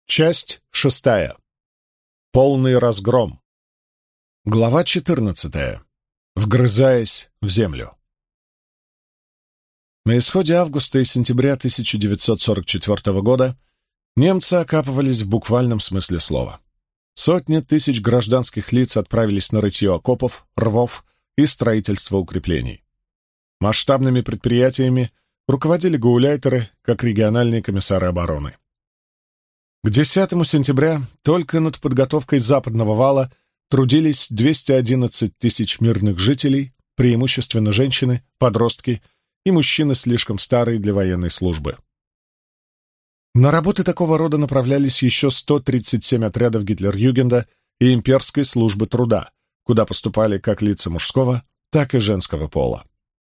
Часть 6. Полный разгром. Глава 14. Вгрызаясь в землю. На исходе августа и сентября 1944 года немцы окапывались в буквальном смысле слова. Сотни тысяч гражданских лиц отправились на рытье окопов, рвов и строительство укреплений. Масштабными предприятиями руководили гауляйтеры, как региональные комиссары обороны. К 10 сентября только над подготовкой западного вала трудились 211 тысяч мирных жителей, преимущественно женщины, подростки и мужчины слишком старые для военной службы. На работы такого рода направлялись еще 137 отрядов Гитлер-Югенда и имперской службы труда, куда поступали как лица мужского, так и женского пола.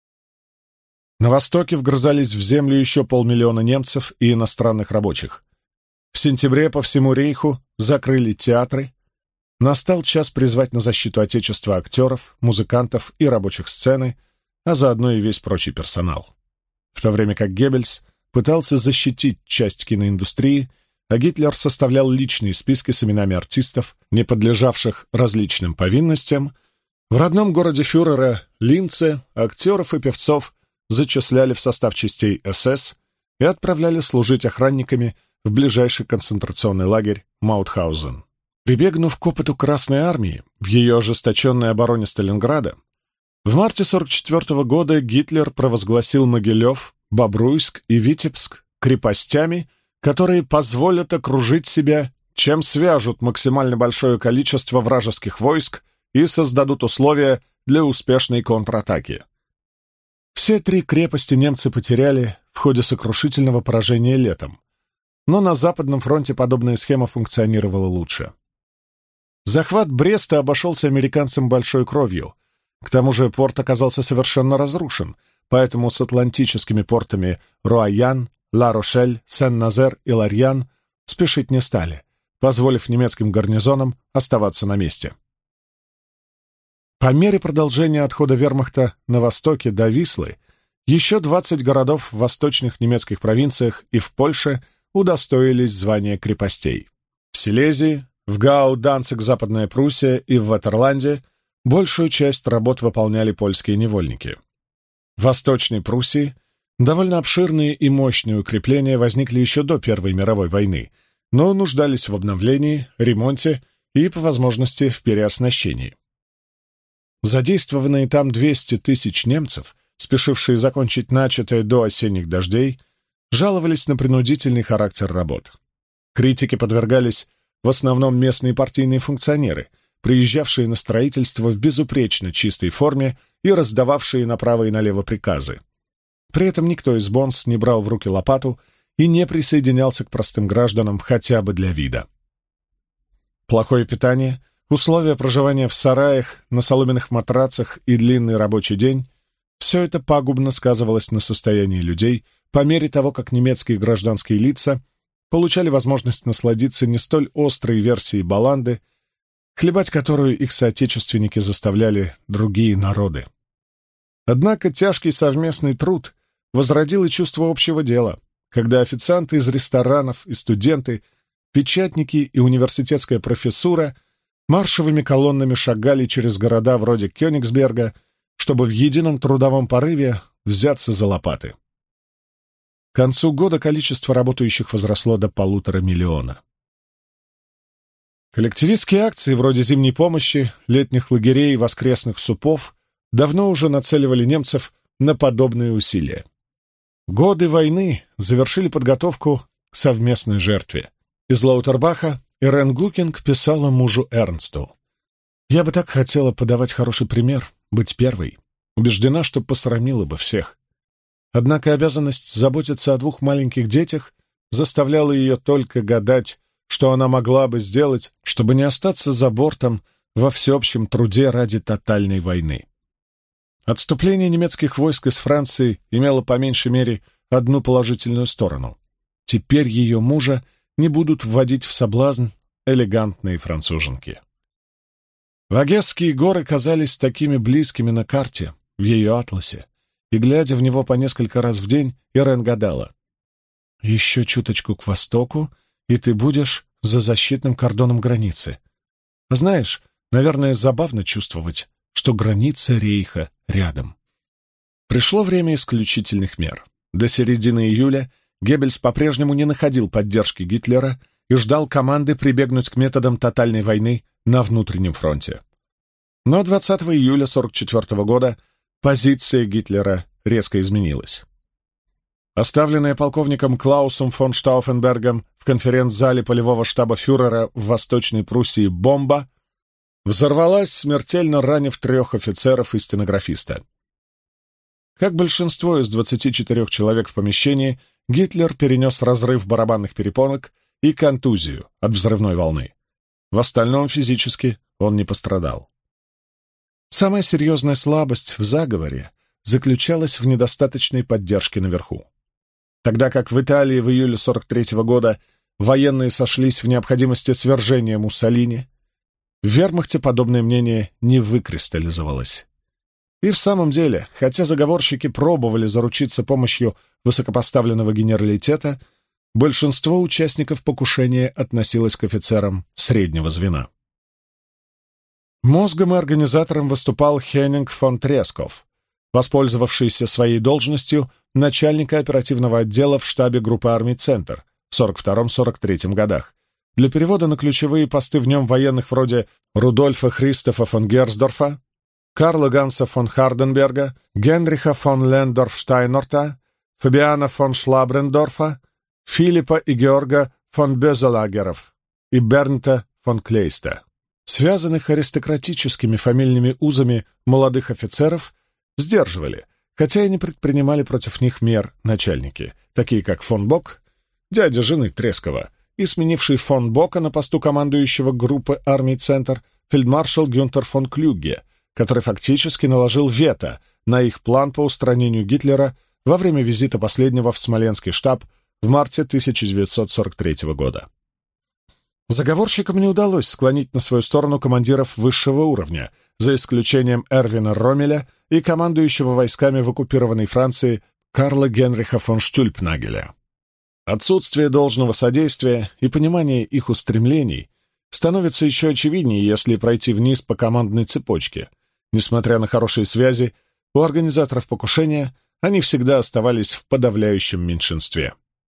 На востоке вгрызались в землю еще 500 000 немцев и иностранных рабочих. В сентябре по всему рейху закрыли театры. Настал час призвать на защиту Отечества актеров, музыкантов и рабочих сцены, а заодно и весь прочий персонал. В то время как Геббельс пытался защитить часть киноиндустрии, а Гитлер составлял личные списки с именами артистов, не подлежавших различным повинностям, в родном городе фюрера Линце актеров и певцов зачисляли в состав частей СС и отправляли служить охранниками в ближайший концентрационный лагерь Маутхаузен. Прибегнув к опыту Красной Армии в ее ожесточенной обороне Сталинграда, в марте 1944 года Гитлер провозгласил Могилев, Бобруйск и Витебск крепостями, которые позволят окружить себя, чем свяжут максимально большое количество вражеских войск и создадут условия для успешной контратаки. Все 3 крепости немцы потеряли в ходе сокрушительного поражения летом, но на Западном фронте подобная схема функционировала лучше. Захват Бреста обошелся американцам большой кровью. К тому же порт оказался совершенно разрушен, поэтому с атлантическими портами Руайян, Ла-Рошель, Сен-Назер и Ларьян спешить не стали, позволив немецким гарнизонам оставаться на месте. По мере продолжения отхода вермахта на востоке до Вислы еще 20 городов в восточных немецких провинциях и в Польше удостоились звания крепостей. В Силезии, в Гау, Данциг, Западная Пруссия и в Ватерланде большую часть работ выполняли польские невольники. В Восточной Пруссии довольно обширные и мощные укрепления возникли еще до Первой мировой войны, но нуждались в обновлении, ремонте и, по возможности, в переоснащении. Задействованные там 200 тысяч немцев, спешившие закончить начатое до осенних дождей, жаловались на принудительный характер работ. Критике подвергались в основном местные партийные функционеры, приезжавшие на строительство в безупречно чистой форме и раздававшие направо и налево приказы. При этом никто из бонс не брал в руки лопату и не присоединялся к простым гражданам хотя бы для вида. Плохое питание, условия проживания в сараях, на соломенных матрацах и длинный рабочий день — все это пагубно сказывалось на состоянии людей по мере того, как немецкие гражданские лица получали возможность насладиться не столь острой версией баланды, хлебать которую их соотечественники заставляли другие народы. Однако тяжкий совместный труд возродил и чувство общего дела, когда официанты из ресторанов и студенты, печатники и университетская профессура маршевыми колоннами шагали через города вроде Кёнигсберга, чтобы в едином трудовом порыве взяться за лопаты. К концу года количество работающих возросло до 1,5 миллиона. Коллективистские акции вроде зимней помощи, летних лагерей и воскресных супов давно уже нацеливали немцев на подобные усилия. Годы войны завершили подготовку к совместной жертве. Из Лаутербаха Ирен Гукинг писала мужу Эрнсту: «Я бы так хотела подавать хороший пример, быть первой. Убеждена, что посрамила бы всех. Однако обязанность заботиться о 2 маленьких детях заставляла ее только гадать, что она могла бы сделать, чтобы не остаться за бортом во всеобщем труде ради тотальной войны». Отступление немецких войск из Франции имело по меньшей мере одну положительную сторону. Теперь ее мужа не будут вводить в соблазн элегантные француженки. Вогезские горы казались такими близкими на карте, в ее атласе, и, глядя в него по несколько раз в день, Ирен гадала: еще чуточку к востоку, и ты будешь за защитным кордоном границы. А знаешь, наверное, забавно чувствовать, что граница Рейха рядом. Пришло время исключительных мер. До середины июля Геббельс по-прежнему не находил поддержки Гитлера и ждал команды прибегнуть к методам тотальной войны на внутреннем фронте. Но 20 июля 1944 года позиция Гитлера резко изменилась. Оставленная полковником Клаусом фон Штауфенбергом в конференц-зале полевого штаба фюрера в Восточной Пруссии бомба взорвалась, смертельно ранив 3 офицеров и стенографиста. Как большинство из 24 человек в помещении, Гитлер перенес разрыв барабанных перепонок и контузию от взрывной волны. В остальном физически он не пострадал. Самая серьезная слабость в заговоре заключалась в недостаточной поддержке наверху. Тогда как в Италии в июле 1943 года военные сошлись в необходимости свержения Муссолини, в вермахте подобное мнение не выкристаллизовалось. И в самом деле, хотя заговорщики пробовали заручиться помощью высокопоставленного генералитета, большинство участников покушения относилось к офицерам среднего звена. Мозгом и организатором выступал Хеннинг фон Тресков, воспользовавшийся своей должностью начальника оперативного отдела в штабе группы армий «Центр» в 1942-1943 годах для перевода на ключевые посты в нем военных вроде Рудольфа Христофа фон Герсдорфа, Карла Ганса фон Харденберга, Генриха фон Лендорф-Штайнорта, Фабиана фон Шлабрендорфа, Филиппа и Георга фон Бёзелагеров и Бернта фон Клейста. Связанных аристократическими фамильными узами молодых офицеров сдерживали, хотя и не предпринимали против них мер начальники, такие как фон Бок, дядя жены Трескова, и сменивший фон Бока на посту командующего группы армий «Центр» фельдмаршал Гюнтер фон Клюге, который фактически наложил вето на их план по устранению Гитлера во время визита последнего в Смоленский штаб в марте 1943 года. Заговорщикам не удалось склонить на свою сторону командиров высшего уровня, за исключением Эрвина Роммеля и командующего войсками в оккупированной Франции Карла Генриха фон Штюльпнагеля. Отсутствие должного содействия и понимания их устремлений становится еще очевиднее, если пройти вниз по командной цепочке. Несмотря на хорошие связи, у организаторов покушения они всегда оставались в подавляющем меньшинстве.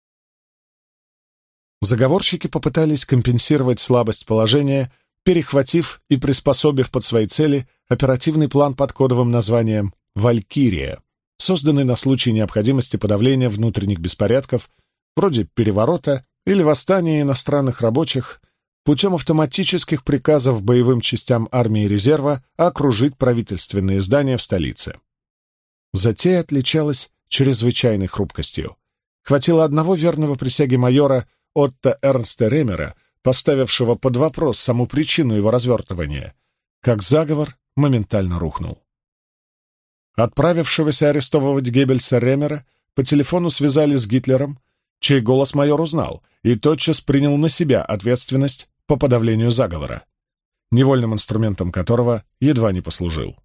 Заговорщики попытались компенсировать слабость положения, перехватив и приспособив под свои цели оперативный план под кодовым названием «Валькирия», созданный на случай необходимости подавления внутренних беспорядков, вроде переворота или восстания иностранных рабочих, путем автоматических приказов боевым частям армии резерва окружить правительственные здания в столице. Затея отличалась чрезвычайной хрупкостью. Хватило одного верного присяге майора Отто Эрнста Ремера, поставившего под вопрос саму причину его развертывания, как заговор моментально рухнул. Отправившегося арестовывать Геббельса Ремера по телефону связали с Гитлером, чей голос майор узнал и тотчас принял на себя ответственность по подавлению заговора, невольным инструментом которого едва не послужил.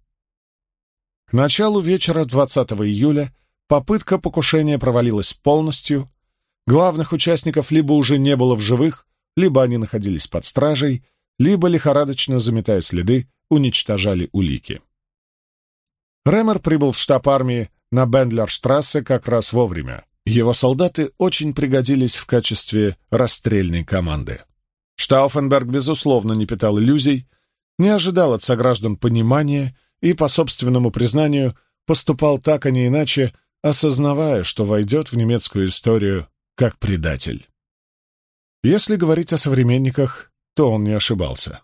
К началу вечера 20 июля попытка покушения провалилась полностью. Главных участников либо уже не было в живых, либо они находились под стражей, либо, лихорадочно заметая следы, уничтожали улики. Ремер прибыл в штаб армии на Бендлерштрассе как раз вовремя. Его солдаты очень пригодились в качестве расстрельной команды. Штауфенберг, безусловно, не питал иллюзий, не ожидал от сограждан понимания и, по собственному признанию, поступал так, а не иначе, осознавая, что войдет в немецкую историю как предатель. Если говорить о современниках, то он не ошибался.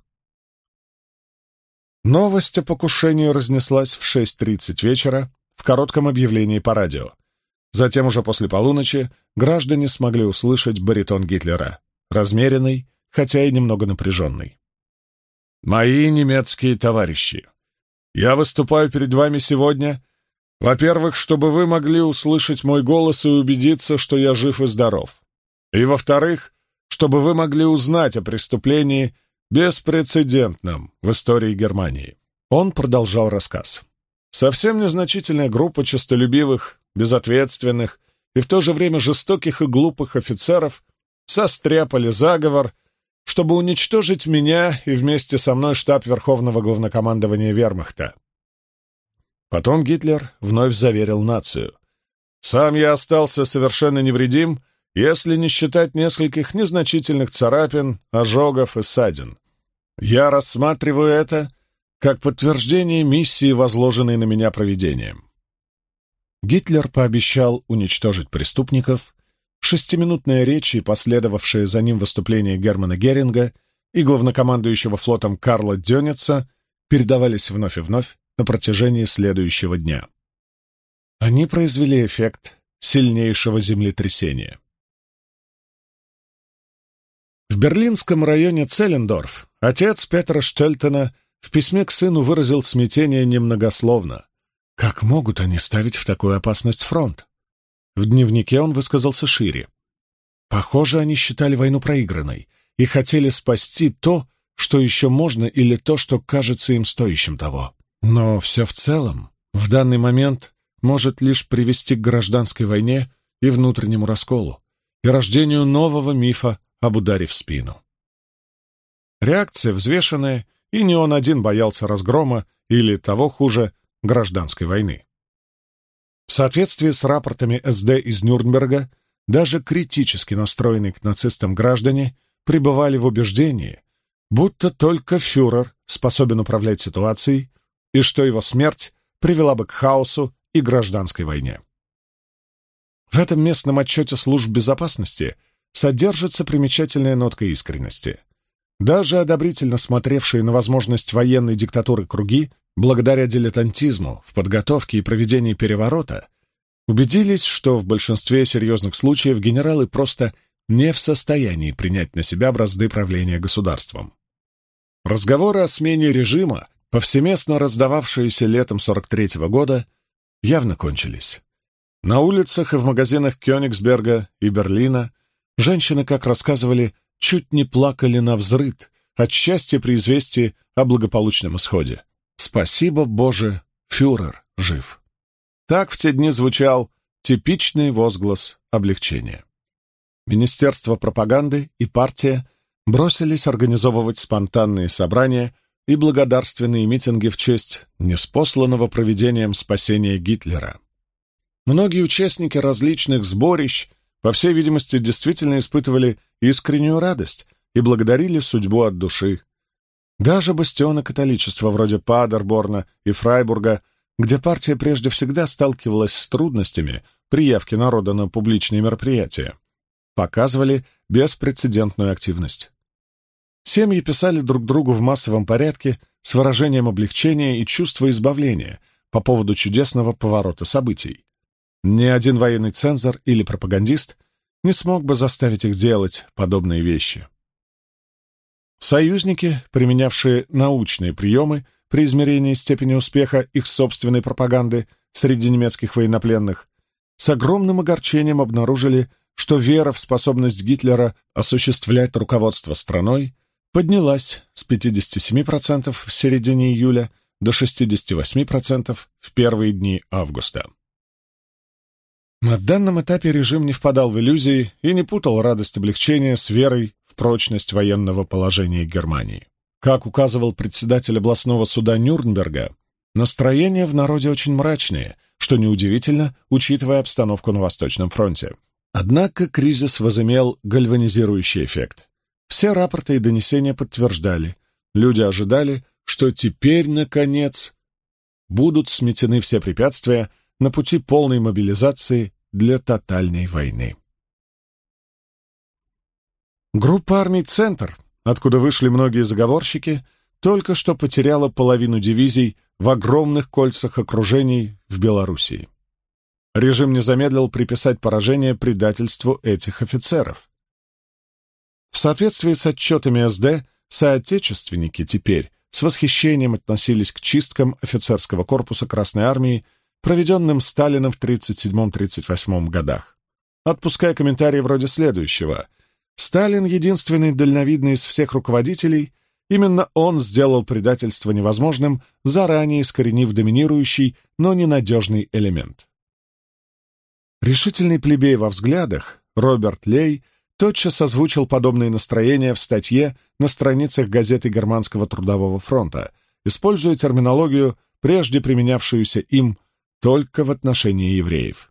Новость о покушении разнеслась в 6:30 вечера в коротком объявлении по радио. Затем уже после полуночи граждане смогли услышать баритон Гитлера, размеренный, хотя и немного напряженный. «Мои немецкие товарищи, я выступаю перед вами сегодня, во-первых, чтобы вы могли услышать мой голос и убедиться, что я жив и здоров, и, во-вторых, чтобы вы могли узнать о преступлении, беспрецедентном в истории Германии». Он продолжал рассказ. Совсем незначительная группа честолюбивых, безответственных и в то же время жестоких и глупых офицеров состряпали заговор, чтобы уничтожить меня и вместе со мной штаб Верховного Главнокомандования Вермахта. Потом Гитлер вновь заверил нацию. «Сам я остался совершенно невредим, если не считать нескольких незначительных царапин, ожогов и ссадин. Я рассматриваю это как подтверждение миссии, возложенной на меня провидением». Гитлер пообещал уничтожить преступников. Шестиминутная речь и последовавшее за ним выступление Германа Геринга и главнокомандующего флотом Карла Дёница передавались вновь и вновь на протяжении следующего дня. Они произвели эффект сильнейшего землетрясения. В берлинском районе Целлендорф отец Петра Штельтена в письме к сыну выразил смятение немногословно. Как могут они ставить в такую опасность фронт? В дневнике он высказался шире. Похоже, они считали войну проигранной и хотели спасти то, что еще можно, или то, что кажется им стоящим того. Но все в целом в данный момент может лишь привести к гражданской войне и внутреннему расколу, и рождению нового мифа об ударе в спину. Реакция взвешенная, и не он один боялся разгрома или, того хуже, гражданской войны. В соответствии с рапортами СД из Нюрнберга, даже критически настроенные к нацистам граждане пребывали в убеждении, будто только фюрер способен управлять ситуацией и что его смерть привела бы к хаосу и гражданской войне. В этом местном отчете служб безопасности содержится примечательная нотка искренности. Даже одобрительно смотревшие на возможность военной диктатуры круги, благодаря дилетантизму в подготовке и проведении переворота, убедились, что в большинстве серьезных случаев генералы просто не в состоянии принять на себя бразды правления государством. Разговоры о смене режима, повсеместно раздававшиеся летом 43-го года, явно кончились. На улицах и в магазинах Кёнигсберга и Берлина женщины, как рассказывали, чуть не плакали навзрыд от счастья при известии о благополучном исходе. «Спасибо, Боже, фюрер жив». Так в те дни звучал типичный возглас облегчения. Министерство пропаганды и партия бросились организовывать спонтанные собрания и благодарственные митинги в честь ниспосланного провидением спасения Гитлера. Многие участники различных сборищ, по всей видимости, действительно испытывали искреннюю радость и благодарили судьбу от души. Даже бастионы католичества вроде Падерборна и Фрайбурга, где партия прежде всегда сталкивалась с трудностями при явке народа на публичные мероприятия, показывали беспрецедентную активность. Семьи писали друг другу в массовом порядке с выражением облегчения и чувства избавления по поводу чудесного поворота событий. Ни один военный цензор или пропагандист не смог бы заставить их делать подобные вещи. Союзники, применявшие научные приемы при измерении степени успеха их собственной пропаганды среди немецких военнопленных, с огромным огорчением обнаружили, что вера в способность Гитлера осуществлять руководство страной поднялась с 57% в середине июля до 68% в первые дни августа. На данном этапе режим не впадал в иллюзии и не путал радость облегчения с верой в прочность военного положения Германии. Как указывал председатель областного суда Нюрнберга, настроения в народе очень мрачные, что неудивительно, учитывая обстановку на Восточном фронте. Однако кризис возымел гальванизирующий эффект. Все рапорты и донесения подтверждали, люди ожидали, что теперь, наконец, будут сметены все препятствия на пути полной мобилизации для тотальной войны. Группа армий «Центр», откуда вышли многие заговорщики, только что потеряла половину дивизий в огромных кольцах окружений в Белоруссии. Режим не замедлил приписать поражение предательству этих офицеров. В соответствии с отчетами СД, соотечественники теперь с восхищением относились к чисткам офицерского корпуса Красной Армии, проведенным Сталином в 1937-1938 годах. Отпуская комментарии вроде следующего: «Сталин — единственный дальновидный из всех руководителей, именно он сделал предательство невозможным, заранее искоренив доминирующий, но ненадежный элемент». Решительный плебей во взглядах, Роберт Лей тотчас озвучил подобные настроения в статье на страницах газеты Германского трудового фронта, используя терминологию, прежде применявшуюся им только в отношении евреев.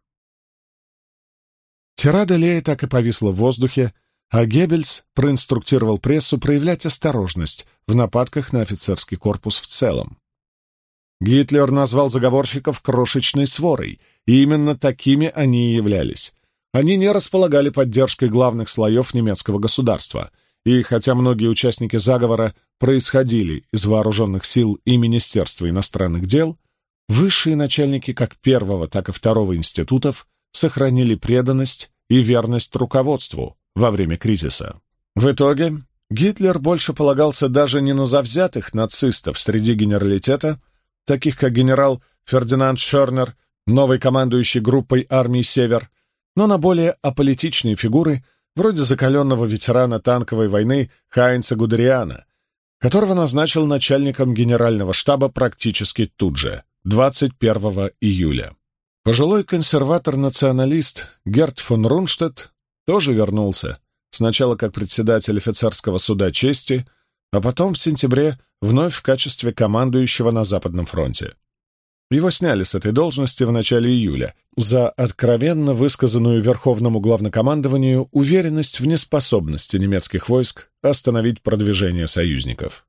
Тирада Лея так и повисла в воздухе, а Геббельс проинструктировал прессу проявлять осторожность в нападках на офицерский корпус в целом. Гитлер назвал заговорщиков крошечной сворой, и именно такими они и являлись. Они не располагали поддержкой главных слоев немецкого государства, и хотя многие участники заговора происходили из вооруженных сил и Министерства иностранных дел, высшие начальники как первого, так и второго институтов сохранили преданность и верность руководству во время кризиса. В итоге Гитлер больше полагался даже не на завзятых нацистов среди генералитета, таких как генерал Фердинанд Шернер, новый командующий группой армий «Север», но на более аполитичные фигуры, вроде закаленного ветерана танковой войны Хайнца Гудериана, которого назначил начальником генерального штаба практически тут же, 21 июля. Пожилой консерватор-националист Герт фон Рунштедт тоже вернулся, сначала как председатель офицерского суда чести, а потом в сентябре вновь в качестве командующего на Западном фронте. Его сняли с этой должности в начале июля за откровенно высказанную Верховному главнокомандованию уверенность в неспособности немецких войск остановить продвижение союзников.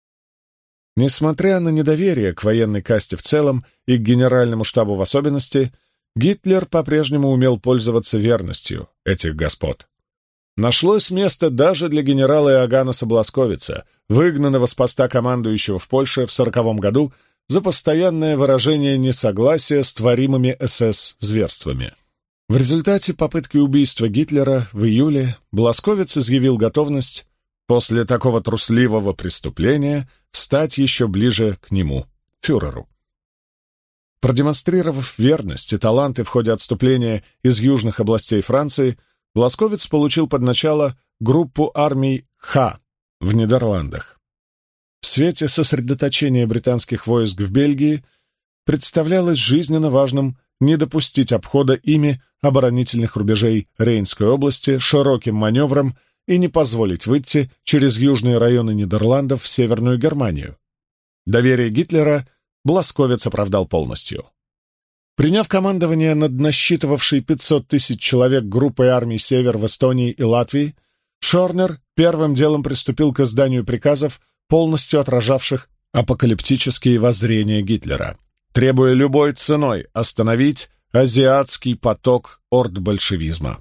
Несмотря на недоверие к военной касте в целом и к генеральному штабу в особенности, Гитлер по-прежнему умел пользоваться верностью этих господ. Нашлось место даже для генерала Иоганнеса Бласковица, выгнанного с поста командующего в Польше в 1940 году за постоянное выражение несогласия с творимыми СС зверствами. В результате попытки убийства Гитлера в июле Бласковиц изъявил готовность после такого трусливого преступления встать еще ближе к нему, фюреру. Продемонстрировав верность и таланты в ходе отступления из южных областей Франции, Бласковиц получил под начало группу армий Х в Нидерландах. В свете сосредоточения британских войск в Бельгии представлялось жизненно важным не допустить обхода ими оборонительных рубежей Рейнской области широким маневром и не позволить выйти через южные районы Нидерландов в Северную Германию. Доверие Гитлера Бласковиц оправдал полностью. Приняв командование над насчитывавшей 500 тысяч человек группой армий «Север» в Эстонии и Латвии, Шернер первым делом приступил к изданию приказов, полностью отражавших апокалиптические воззрения Гитлера, требуя любой ценой остановить азиатский поток орд-большевизма.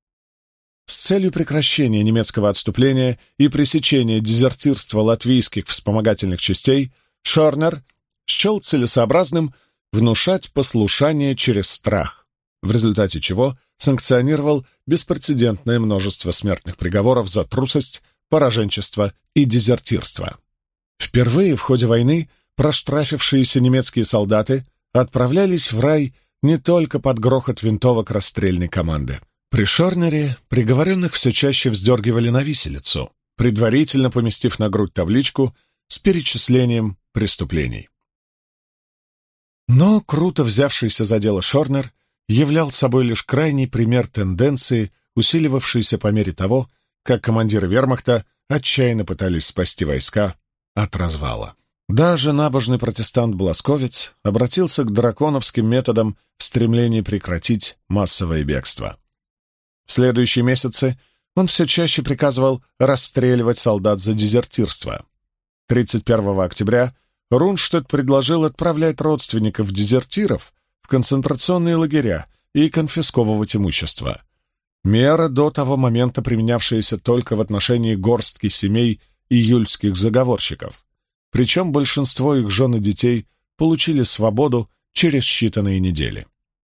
С целью прекращения немецкого отступления и пресечения дезертирства латвийских вспомогательных частей Шернер счел целесообразным внушать послушание через страх, в результате чего санкционировал беспрецедентное множество смертных приговоров за трусость, пораженчество и дезертирство. Впервые в ходе войны проштрафившиеся немецкие солдаты отправлялись в рай не только под грохот винтовок расстрельной команды. При Шернере приговоренных все чаще вздергивали на виселицу, предварительно поместив на грудь табличку с перечислением преступлений. Но круто взявшийся за дело Шернер являл собой лишь крайний пример тенденции, усиливавшейся по мере того, как командиры вермахта отчаянно пытались спасти войска от развала. Даже набожный протестант Бласковиц обратился к драконовским методам в стремлении прекратить массовое бегство. В следующие месяцы он все чаще приказывал расстреливать солдат за дезертирство. 31 октября Рунштедт предложил отправлять родственников дезертиров в концентрационные лагеря и конфисковывать имущество. Мера до того момента, применявшаяся только в отношении горстки семей июльских заговорщиков. Причем большинство их жен и детей получили свободу через считанные недели.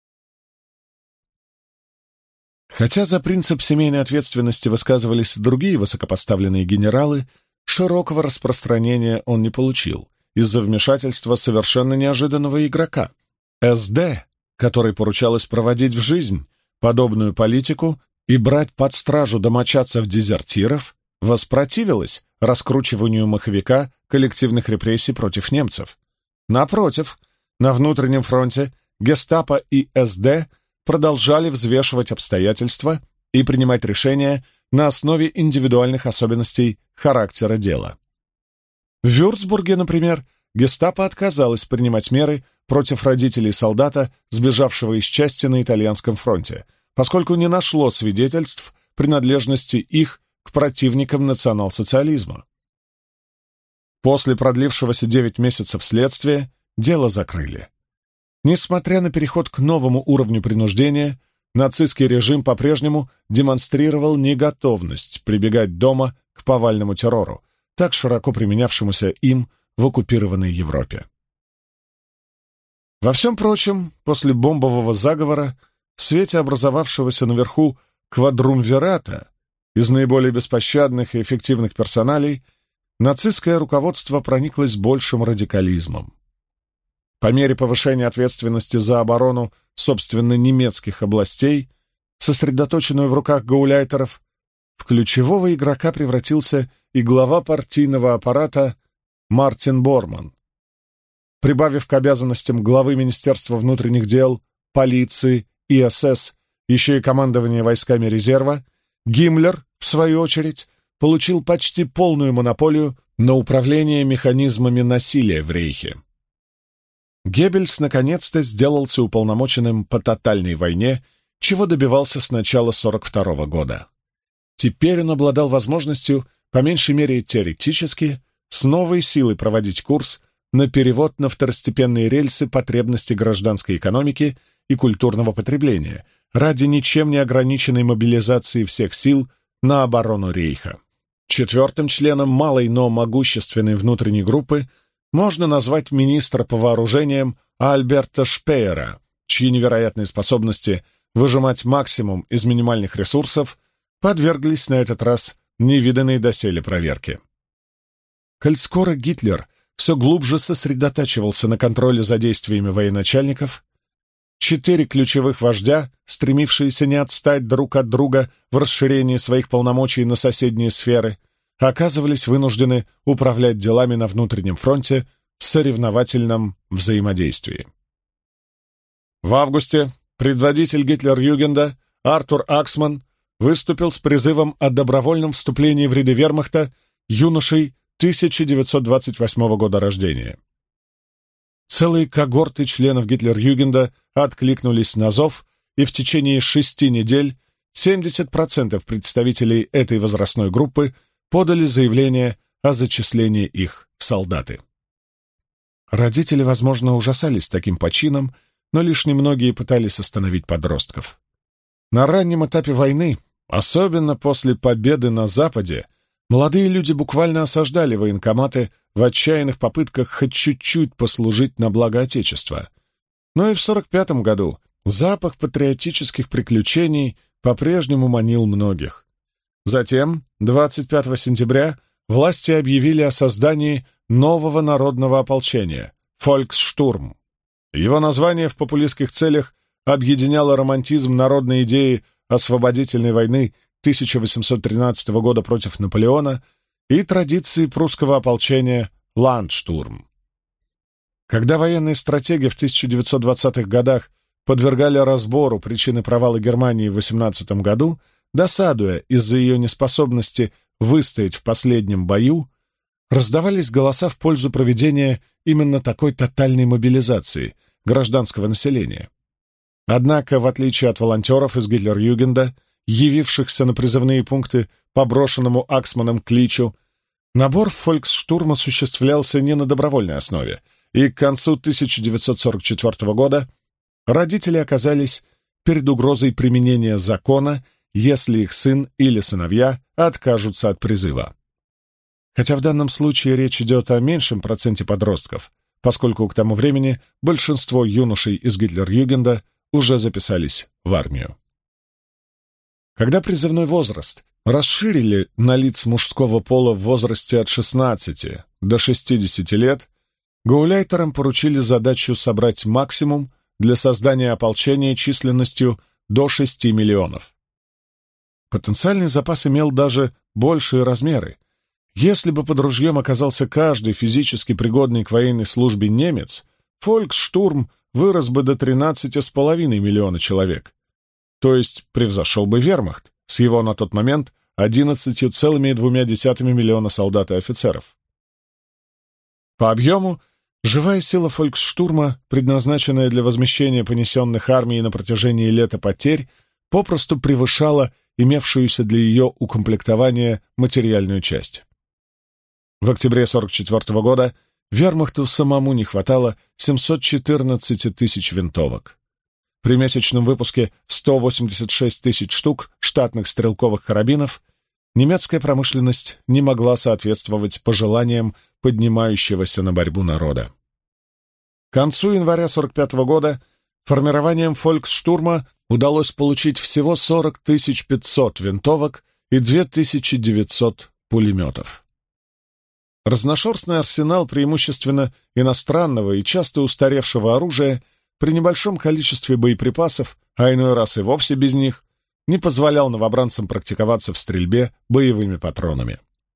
Хотя за принцип семейной ответственности высказывались другие высокопоставленные генералы, широкого распространения он не получил из-за вмешательства совершенно неожиданного игрока. СД, которой поручалось проводить в жизнь подобную политику и брать под стражу домочадцев-дезертиров, воспротивилась раскручиванию маховика коллективных репрессий против немцев. Напротив, на внутреннем фронте гестапо и СД продолжали взвешивать обстоятельства и принимать решения, на основе индивидуальных особенностей характера дела. В Вюрцбурге, например, гестапо отказалось принимать меры против родителей солдата, сбежавшего из части на итальянском фронте, поскольку не нашло свидетельств принадлежности их к противникам национал-социализма. После продлившегося 9 месяцев следствия дело закрыли. Несмотря на переход к новому уровню принуждения, нацистский режим по-прежнему демонстрировал неготовность прибегать дома к повальному террору, так широко применявшемуся им в оккупированной Европе. Во всем прочем, после бомбового заговора, в свете образовавшегося наверху квадрумвирата из наиболее беспощадных и эффективных персоналей, нацистское руководство прониклось большим радикализмом. По мере повышения ответственности за оборону, собственно, немецких областей, сосредоточенную в руках гауляйтеров, в ключевого игрока превратился и глава партийного аппарата Мартин Борман. Прибавив к обязанностям главы Министерства внутренних дел, полиции и СС еще и командование войсками резерва, Гиммлер, в свою очередь, получил почти полную монополию на управление механизмами насилия в Рейхе. Геббельс наконец-то сделался уполномоченным по тотальной войне, чего добивался с начала 1942 года. Теперь он обладал возможностью, по меньшей мере теоретически, с новой силой проводить курс на перевод на второстепенные рельсы потребностей гражданской экономики и культурного потребления ради ничем не ограниченной мобилизации всех сил на оборону Рейха. Четвертым членом малой, но могущественной внутренней группы можно назвать министра по вооружениям Альберта Шпеера, чьи невероятные способности выжимать максимум из минимальных ресурсов подверглись на этот раз невиданной доселе проверке. Коль скоро Гитлер все глубже сосредотачивался на контроле за действиями военачальников, 4 ключевых вождя, стремившиеся не отстать друг от друга в расширении своих полномочий на соседние сферы, оказывались вынуждены управлять делами на внутреннем фронте в соревновательном взаимодействии. В августе предводитель Гитлер-Югенда Артур Аксман выступил с призывом о добровольном вступлении в ряды вермахта юношей 1928 года рождения. Целые когорты членов Гитлер-Югенда откликнулись на зов, и в течение 6 недель 70% представителей этой возрастной группы подали заявление о зачислении их в солдаты. Родители, возможно, ужасались таким почином, но лишь немногие пытались остановить подростков. На раннем этапе войны, особенно после победы на Западе, молодые люди буквально осаждали военкоматы в отчаянных попытках хоть чуть-чуть послужить на благо Отечества. Но и в 1945 году запах патриотических приключений по-прежнему манил многих. Затем, 25 сентября, власти объявили о создании нового народного ополчения — «Фольксштурм». Его название в популистских целях объединяло романтизм народной идеи освободительной войны 1813 года против Наполеона и традиции прусского ополчения «Ландштурм». Когда военные стратеги в 1920-х годах подвергали разбору причины провала Германии в 18 году, досадуя из-за ее неспособности выстоять в последнем бою, раздавались голоса в пользу проведения именно такой тотальной мобилизации гражданского населения. Однако, в отличие от волонтеров из Гитлер-Югенда, явившихся на призывные пункты по брошенному Аксманом кличу, набор в фольксштурм осуществлялся не на добровольной основе, и к концу 1944 года родители оказались перед угрозой применения закона, если их сын или сыновья откажутся от призыва. Хотя в данном случае речь идет о меньшем проценте подростков, поскольку к тому времени большинство юношей из Гитлер-Югенда уже записались в армию. Когда призывной возраст расширили на лиц мужского пола в возрасте от 16 до 60 лет, гауляйтерам поручили задачу собрать максимум для создания ополчения численностью до 6 миллионов. Потенциальный запас имел даже большие размеры. Если бы под ружьем оказался каждый физически пригодный к военной службе немец, фольксштурм вырос бы до 13,5 миллиона человек. То есть превзошел бы вермахт с его на тот момент 11,2 миллиона солдат и офицеров. По объему, живая сила фольксштурма, предназначенная для возмещения понесенных армией на протяжении лета потерь, попросту превышала имевшуюся для ее укомплектования материальную часть. В октябре 1944 года вермахту самому не хватало 714 тысяч винтовок. При месячном выпуске в 186 тысяч штук штатных стрелковых карабинов немецкая промышленность не могла соответствовать пожеланиям поднимающегося на борьбу народа. К концу января 1945 года формированием фольксштурма удалось получить всего 40 500 винтовок и 2900 пулеметов. Разношерстный арсенал преимущественно иностранного и часто устаревшего оружия при небольшом количестве боеприпасов, а иной раз и вовсе без них, не позволял новобранцам практиковаться в стрельбе боевыми патронами.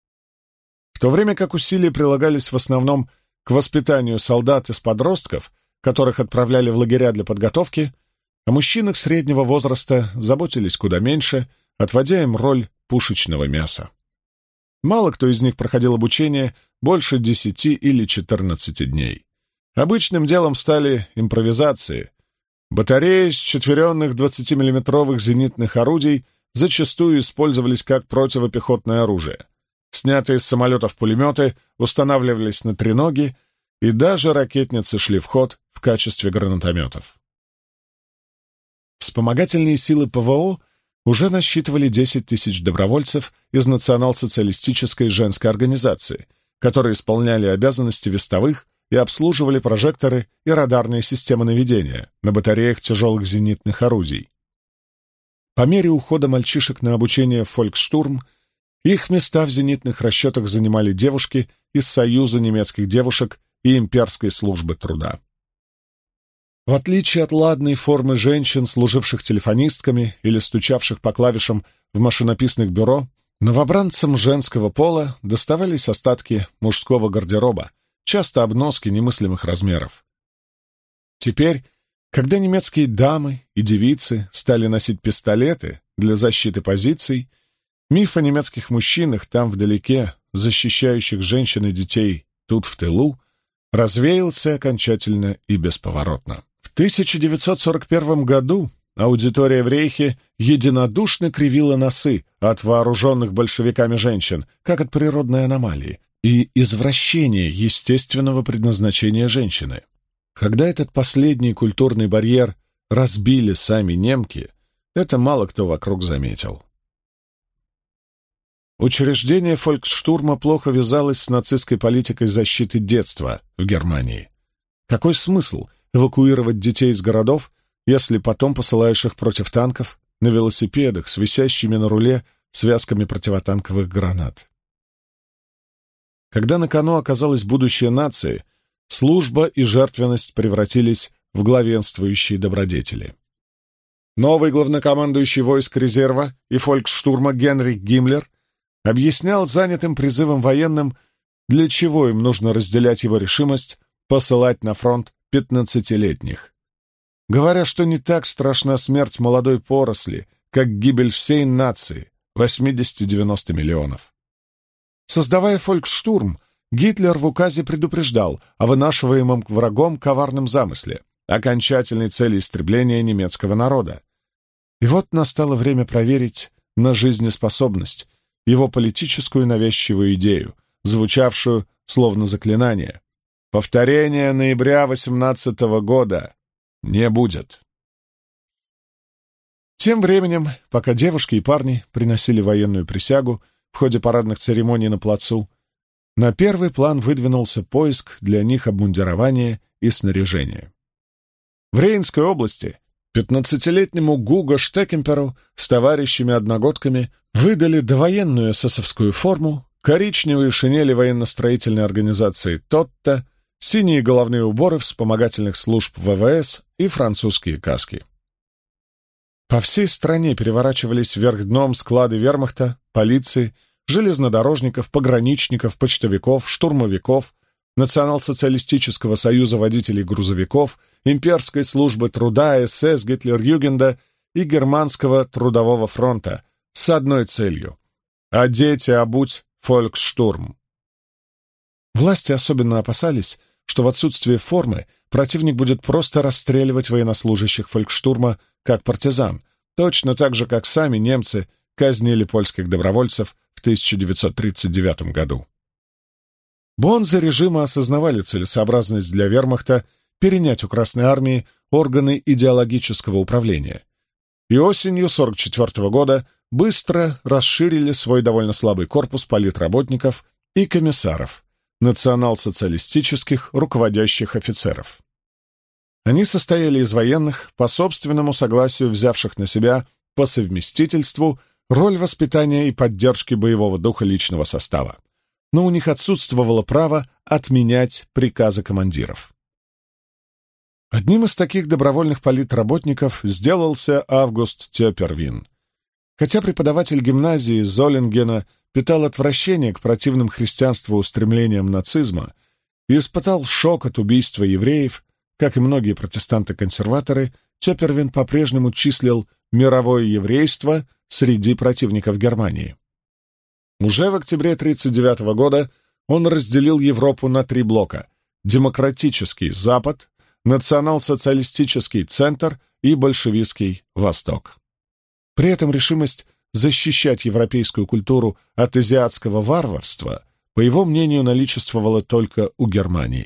В то время как усилия прилагались в основном к воспитанию солдат из подростков, которых отправляли в лагеря для подготовки, о мужчинах среднего возраста заботились куда меньше, отводя им роль пушечного мяса. Мало кто из них проходил обучение больше 10 или 14 дней. Обычным делом стали импровизации. Батареи с четверенных 20-миллиметровых зенитных орудий зачастую использовались как противопехотное оружие. Снятые с самолетов пулеметы устанавливались на треноги, и даже ракетницы шли в ход в качестве гранатометов. Вспомогательные силы ПВО уже насчитывали 10 тысяч добровольцев из национал-социалистической женской организации, которые исполняли обязанности вестовых и обслуживали прожекторы и радарные системы наведения на батареях тяжелых зенитных орудий. По мере ухода мальчишек на обучение в фольксштурм, их места в зенитных расчетах занимали девушки из Союза немецких девушек и Имперской службы труда. В отличие от ладной формы женщин, служивших телефонистками или стучавших по клавишам в машинописных бюро, новобранцам женского пола доставались остатки мужского гардероба, часто обноски немыслимых размеров. Теперь, когда немецкие дамы и девицы стали носить пистолеты для защиты позиций, миф о немецких мужчинах там вдалеке, защищающих женщин и детей тут в тылу, развеялся окончательно и бесповоротно. В 1941 году аудитория в Рейхе единодушно кривила носы от вооруженных большевиками женщин, как от природной аномалии, и извращения естественного предназначения женщины. Когда этот последний культурный барьер разбили сами немки, это мало кто вокруг заметил. Учреждение фольксштурма плохо вязалось с нацистской политикой защиты детства в Германии. Какой смысл эвакуировать детей из городов, если потом посылаешь их против танков на велосипедах с висящими на руле связками противотанковых гранат? Когда на кону оказалась будущее нации, служба и жертвенность превратились в главенствующие добродетели. Новый главнокомандующий войск резерва и фольксштурма Генрих Гиммлер объяснял занятым призывом военным, для чего им нужно разделять его решимость посылать на фронт 15-летних. Говоря, что не так страшна смерть молодой поросли, как гибель всей нации, 80-90 миллионов. Создавая фольксштурм, Гитлер в указе предупреждал о вынашиваемом врагом коварном замысле, окончательной цели истребления немецкого народа. И вот настало время проверить на жизнеспособность его политическую навязчивую идею, звучавшую словно заклинание. Повторения ноября 18 года не будет. Тем временем, пока девушки и парни приносили военную присягу в ходе парадных церемоний на плацу, на первый план выдвинулся поиск для них обмундирования и снаряжения. В Рейнской области 15-летнему Гуго Штекемперу с товарищами-одногодками выдали довоенную эсэсовскую форму, коричневые шинели военно-строительной организации «Тотта», синие головные уборы вспомогательных служб ВВС и французские каски. По всей стране переворачивались вверх дном склады вермахта, полиции, железнодорожников, пограничников, почтовиков, штурмовиков, Национал-социалистического союза водителей грузовиков, Имперской службы труда, СС, Гитлер-Югенда и Германского трудового фронта с одной целью «Одеть и обуть фольксштурм». Власти особенно опасались, что в отсутствие формы противник будет просто расстреливать военнослужащих фольксштурма как партизан, точно так же, как сами немцы казнили польских добровольцев в 1939 году. Бонзы режима осознавали целесообразность для вермахта перенять у Красной армии органы идеологического управления, и осенью 1944 года быстро расширили свой довольно слабый корпус политработников и комиссаров, национал-социалистических руководящих офицеров. Они состояли из военных, по собственному согласию взявших на себя по совместительству роль воспитания и поддержки боевого духа личного состава, но у них отсутствовало право отменять приказы командиров. Одним из таких добровольных политработников сделался Август Тёпервин. Хотя преподаватель гимназии Золингена питал отвращение к противным христианству устремлениям нацизма и испытал шок от убийства евреев, как и многие протестанты-консерваторы, Тёпервин по-прежнему числил мировое еврейство среди противников Германии. Уже в октябре 1939 года он разделил Европу на три блока: демократический Запад, национал-социалистический Центр и большевистский Восток. При этом решимость защищать европейскую культуру от азиатского варварства, по его мнению, наличествовала только у Германии.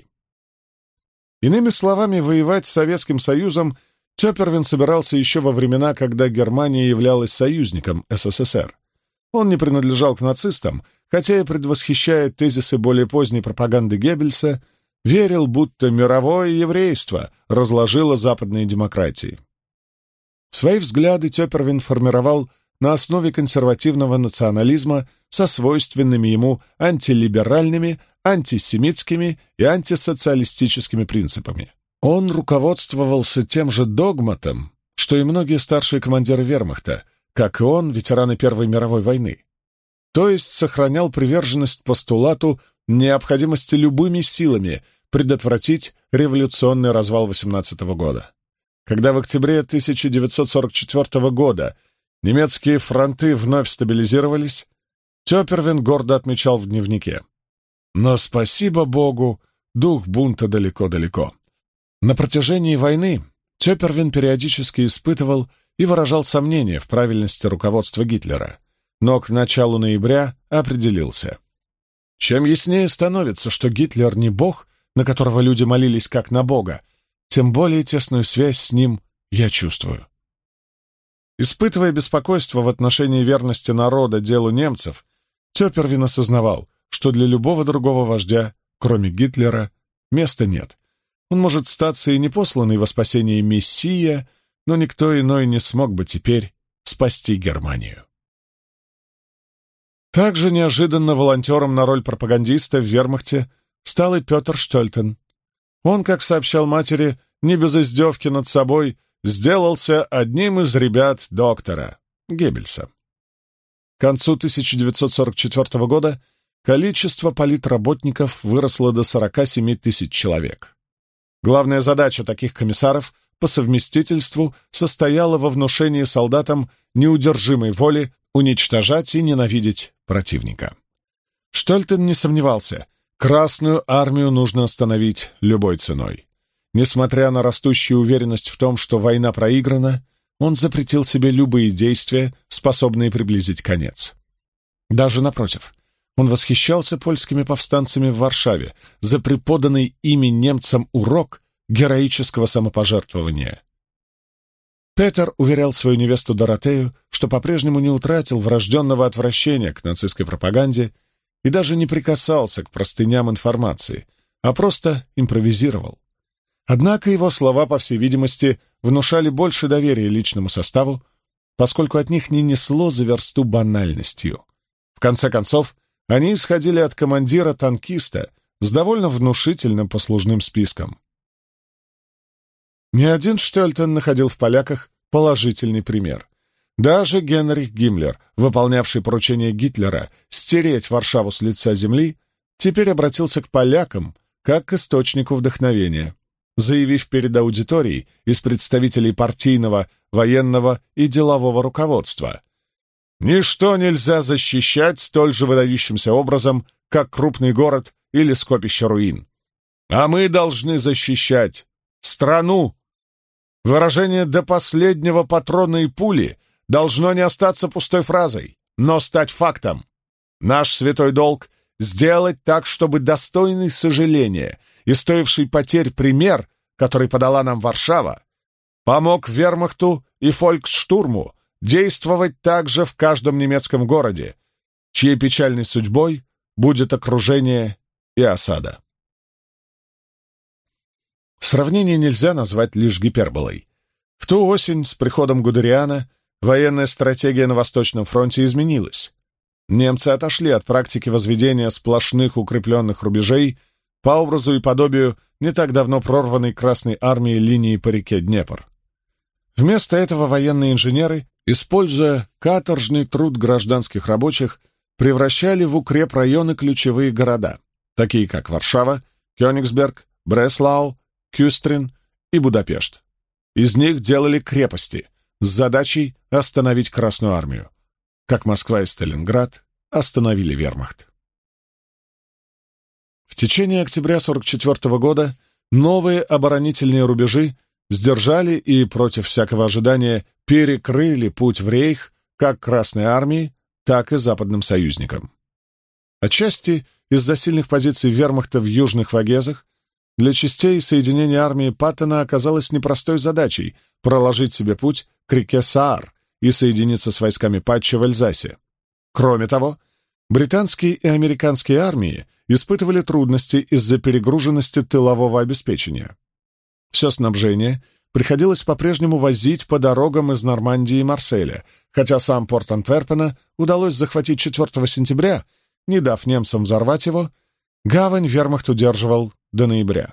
Иными словами, воевать с Советским Союзом Тёпервин собирался еще во времена, когда Германия являлась союзником СССР. Он не принадлежал к нацистам, хотя и, предвосхищая тезисы более поздней пропаганды Геббельса, верил, будто мировое еврейство разложило западные демократии. Свои взгляды Тёпервин формировал на основе консервативного национализма со свойственными ему антилиберальными, антисемитскими и антисоциалистическими принципами. Он руководствовался тем же догматом, что и многие старшие командиры вермахта, как и он, ветераны Первой мировой войны. То есть сохранял приверженность постулату необходимости любыми силами предотвратить революционный развал 18 года. Когда в октябре 1944 года немецкие фронты вновь стабилизировались, Тёпервин гордо отмечал в дневнике: «Но, спасибо Богу, дух бунта далеко-далеко». На протяжении войны Тёпервин периодически испытывал и выражал сомнения в правильности руководства Гитлера, но к началу ноября определился: чем яснее становится, что Гитлер не бог, на которого люди молились как на бога, тем более тесную связь с ним я чувствую. Испытывая беспокойство в отношении верности народа делу немцев, Тёпервин осознавал, что для любого другого вождя, кроме Гитлера, места нет. Он может статься и непосланный во спасение Мессия, но никто иной не смог бы теперь спасти Германию. Также неожиданно волонтером на роль пропагандиста в вермахте стал и Петр Штольтен. Он, как сообщал матери, не без издевки над собой, сделался одним из ребят доктора Геббельса. К концу 1944 года количество политработников выросло до 47 тысяч человек. Главная задача таких комиссаров по совместительству состояла во внушении солдатам неудержимой воли уничтожать и ненавидеть противника. Штольтен не сомневался, Красную армию нужно остановить любой ценой. Несмотря на растущую уверенность в том, что война проиграна, он запретил себе любые действия, способные приблизить конец. Даже напротив, он восхищался польскими повстанцами в Варшаве за преподанный ими немцам урок героического самопожертвования. Петер уверял свою невесту Доротею, что по-прежнему не утратил врожденного отвращения к нацистской пропаганде и даже не прикасался к простыням информации, а просто импровизировал. Однако его слова, по всей видимости, внушали больше доверия личному составу, поскольку от них не несло за версту банальностью. В конце концов, они исходили от командира-танкиста с довольно внушительным послужным списком. Ни один Штольтен находил в поляках положительный пример. Даже Генрих Гиммлер, выполнявший поручение Гитлера стереть Варшаву с лица земли, теперь обратился к полякам как к источнику вдохновения, заявив перед аудиторией из представителей партийного, военного и делового руководства: Ничто нельзя защищать столь же выдающимся образом, как крупный город или скопище руин. А мы должны защищать страну. Выражение «до последнего патрона и пули» должно не остаться пустой фразой, но стать фактом. Наш святой долг — сделать так, чтобы достойный сожаления и стоивший потерь пример, который подала нам Варшава, помог вермахту и фольксштурму действовать также в каждом немецком городе, чьей печальной судьбой будет окружение и осада. Сравнение нельзя назвать лишь гиперболой. В ту осень с приходом Гудериана военная стратегия на Восточном фронте изменилась. Немцы отошли от практики возведения сплошных укрепленных рубежей по образу и подобию не так давно прорванной Красной армией линии по реке Днепр. Вместо этого военные инженеры, используя каторжный труд гражданских рабочих, превращали в укрепрайоны ключевые города, такие как Варшава, Кёнигсберг, Бреслау, Кюстрин и Будапешт. Из них делали крепости с задачей остановить Красную армию, как Москва и Сталинград остановили вермахт. В течение октября 1944 года новые оборонительные рубежи сдержали и, против всякого ожидания, перекрыли путь в рейх как Красной армии, так и западным союзникам. Отчасти из-за сильных позиций вермахта в южных Вогезах для частей соединения армии Паттена оказалось непростой задачей проложить себе путь к реке Саар и соединиться с войсками Патча в Эльзасе. Кроме того, британские и американские армии испытывали трудности из-за перегруженности тылового обеспечения. Все снабжение приходилось по-прежнему возить по дорогам из Нормандии и Марселя, хотя сам порт Антверпена удалось захватить 4 сентября, не дав немцам взорвать его, гавань вермахт удерживал до ноября.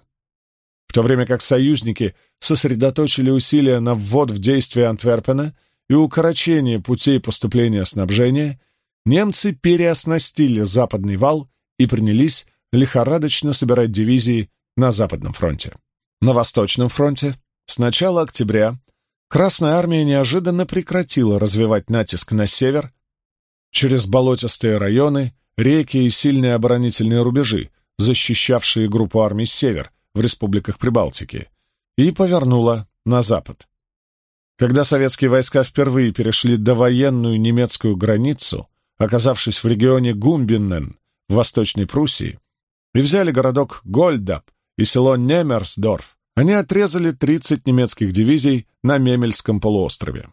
В то время как союзники сосредоточили усилия на ввод в действие Антверпена и укорочение путей поступления снабжения, немцы переоснастили западный вал и принялись лихорадочно собирать дивизии на Западном фронте. На Восточном фронте с начала октября Красная армия неожиданно прекратила развивать натиск на север через болотистые районы, реки и сильные оборонительные рубежи, защищавшие группу армий с север в республиках Прибалтики, и повернула на запад. Когда советские войска впервые перешли довоенную немецкую границу, оказавшись в регионе Гумбиннен в Восточной Пруссии, и взяли городок Гольдап и село Немерсдорф, они отрезали 30 немецких дивизий на Мемельском полуострове.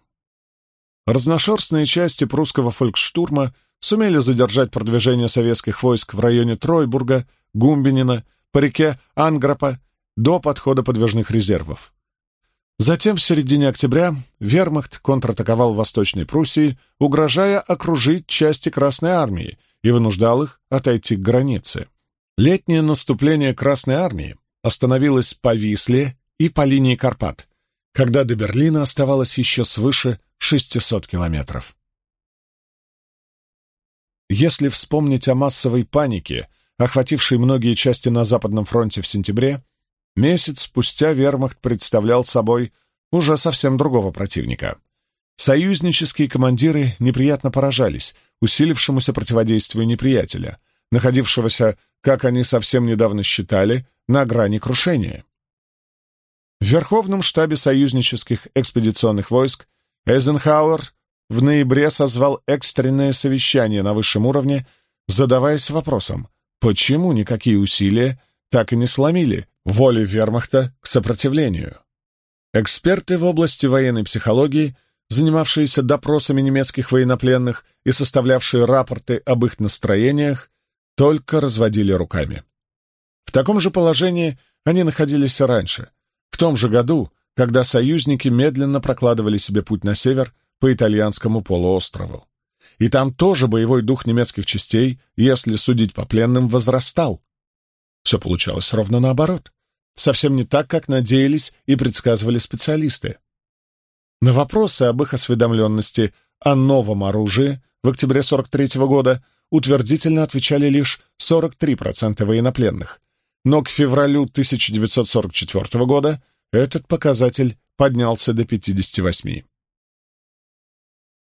Разношерстные части прусского фольксштурма сумели задержать продвижение советских войск в районе Тройбурга, Гумбинина, по реке Ангропа до подхода подвижных резервов. Затем в середине октября вермахт контратаковал в Восточной Пруссии, угрожая окружить части Красной армии и вынуждал их отойти к границе. Летнее наступление Красной армии остановилось по Висле и по линии Карпат, когда до Берлина оставалось еще свыше 600 километров. Если вспомнить о массовой панике, охватившей многие части на Западном фронте в сентябре, месяц спустя вермахт представлял собой уже совсем другого противника. Союзнические командиры неприятно поражались усилившемуся противодействию неприятеля, находившегося, как они совсем недавно считали, на грани крушения. В Верховном штабе союзнических экспедиционных войск Эйзенхауэр в ноябре созвал экстренное совещание на высшем уровне, задаваясь вопросом, почему никакие усилия так и не сломили воли вермахта к сопротивлению. Эксперты в области военной психологии, занимавшиеся допросами немецких военнопленных и составлявшие рапорты об их настроениях, только разводили руками. В таком же положении они находились и раньше, в том же году, когда союзники медленно прокладывали себе путь на север по итальянскому полуострову. И там тоже боевой дух немецких частей, если судить по пленным, возрастал. Все получалось ровно наоборот. Совсем не так, как надеялись и предсказывали специалисты. На вопросы об их осведомленности о новом оружии в октябре 1943 года утвердительно отвечали лишь 43% военнопленных, но к февралю 1944 года этот показатель поднялся до 58%.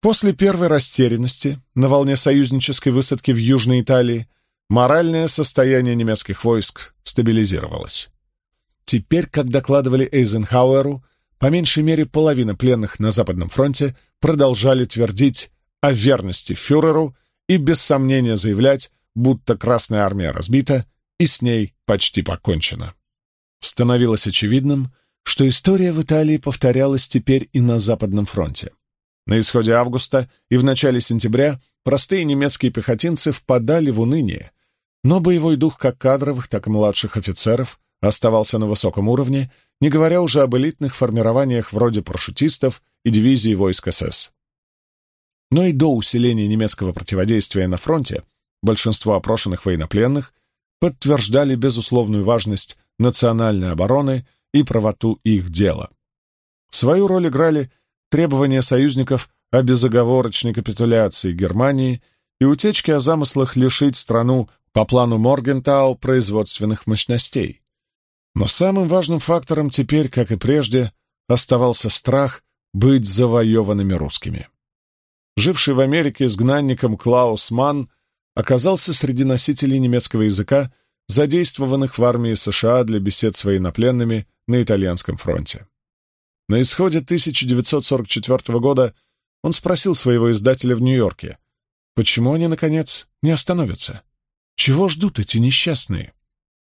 После первой растерянности на волне союзнической высадки в Южной Италии моральное состояние немецких войск стабилизировалось. Теперь, как докладывали Эйзенхауэру, по меньшей мере половина пленных на Западном фронте продолжали твердить о верности фюреру и без сомнения заявлять, будто Красная армия разбита и с ней почти покончено. Становилось очевидным, что история в Италии повторялась теперь и на Западном фронте. На исходе августа и в начале сентября простые немецкие пехотинцы впадали в уныние, но боевой дух как кадровых, так и младших офицеров оставался на высоком уровне, не говоря уже об элитных формированиях вроде парашютистов и дивизий войск СС. Но и до усиления немецкого противодействия на фронте большинство опрошенных военнопленных подтверждали безусловную важность национальной обороны и правоту их дела. Свою роль играли требования союзников о безоговорочной капитуляции Германии и утечки о замыслах лишить страну по плану Моргентау производственных мощностей. Но самым важным фактором теперь, как и прежде, оставался страх быть завоеванными русскими. Живший в Америке изгнанником Клаус Манн оказался среди носителей немецкого языка, задействованных в армии США для бесед с военнопленными на итальянском фронте. На исходе 1944 года он спросил своего издателя в Нью-Йорке, почему они, наконец, не остановятся? Чего ждут эти несчастные?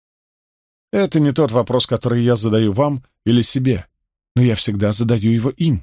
Это не тот вопрос, который я задаю вам или себе, но я всегда задаю его им.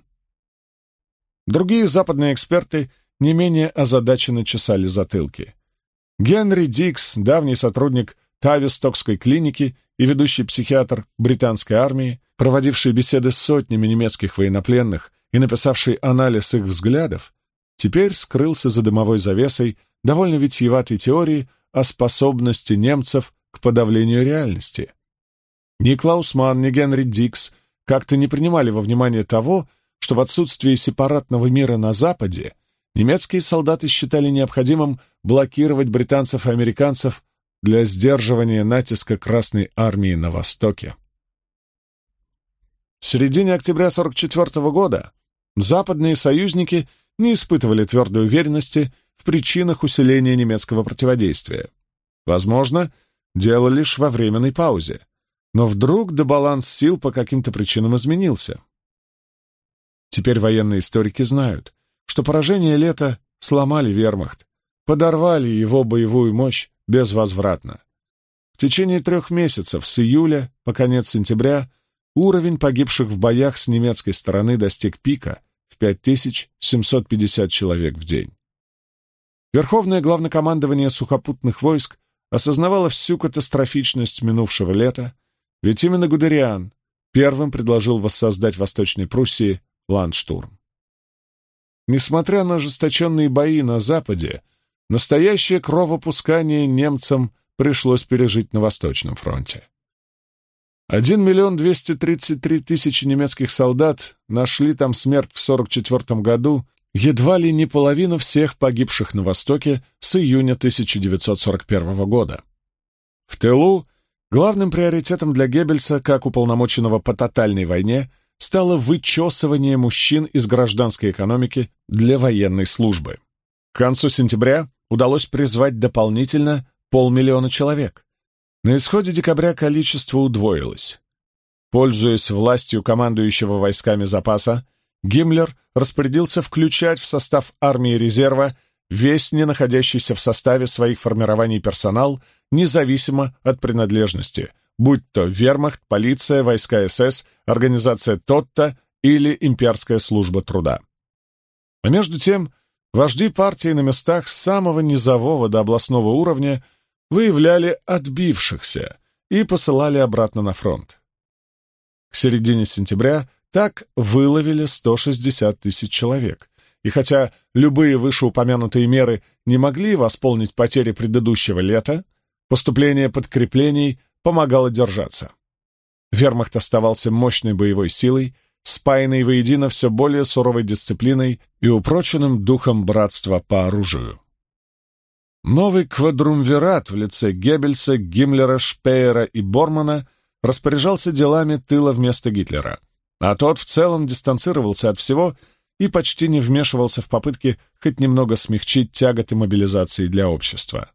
Другие западные эксперты не менее озадаченно чесали затылки. Генри Дикс, давний сотрудник Тавистокской клиники и ведущий психиатр британской армии, проводивший беседы с сотнями немецких военнопленных и написавший анализ их взглядов, теперь скрылся за дымовой завесой довольно витиеватой теории о способности немцев к подавлению реальности. Ни Клаус Манн, ни Генри Дикс как-то не принимали во внимание того, что в отсутствии сепаратного мира на Западе немецкие солдаты считали необходимым блокировать британцев и американцев для сдерживания натиска Красной армии на Востоке. В середине октября 1944 года западные союзники не испытывали твердой уверенности в причинах усиления немецкого противодействия. Возможно, дело лишь во временной паузе. Но вдруг баланс сил по каким-то причинам изменился. Теперь военные историки знают, что поражение лета сломали вермахт, подорвали его боевую мощь безвозвратно. В течение 3 месяцев с июля по конец сентября уровень погибших в боях с немецкой стороны достиг пика в 5750 человек в день. Верховное главнокомандование сухопутных войск осознавало всю катастрофичность минувшего лета, ведь именно Гудериан первым предложил воссоздать в Восточной Пруссии ландштурм. Несмотря на ожесточенные бои на Западе, настоящее кровопускание немцам пришлось пережить на Восточном фронте. 1 233 000 немецких солдат нашли там смерть в 1944 году, едва ли не половина всех погибших на Востоке с июня 1941 года. В тылу главным приоритетом для Геббельса, как уполномоченного по тотальной войне, стало вычесывание мужчин из гражданской экономики для военной службы. К концу сентября удалось призвать дополнительно 500 000 человек. На исходе декабря количество удвоилось. Пользуясь властью командующего войсками запаса, Гиммлер распорядился включать в состав армии резерва весь не находящийся в составе своих формирований персонал, независимо от принадлежности, будь то вермахт, полиция, войска СС, организация Тотта или имперская служба труда. А между тем, вожди партии на местах с самого низового до областного уровня выявляли отбившихся и посылали обратно на фронт. К середине сентября так выловили 160 000 человек, и хотя любые вышеупомянутые меры не могли восполнить потери предыдущего лета, поступление подкреплений помогало держаться. Вермахт оставался мощной боевой силой, спаянной воедино все более суровой дисциплиной и упроченным духом братства по оружию. Новый квадрумвират в лице Геббельса, Гиммлера, Шпеера и Бормана распоряжался делами тыла вместо Гитлера, а тот в целом дистанцировался от всего и почти не вмешивался в попытки хоть немного смягчить тяготы мобилизации для общества.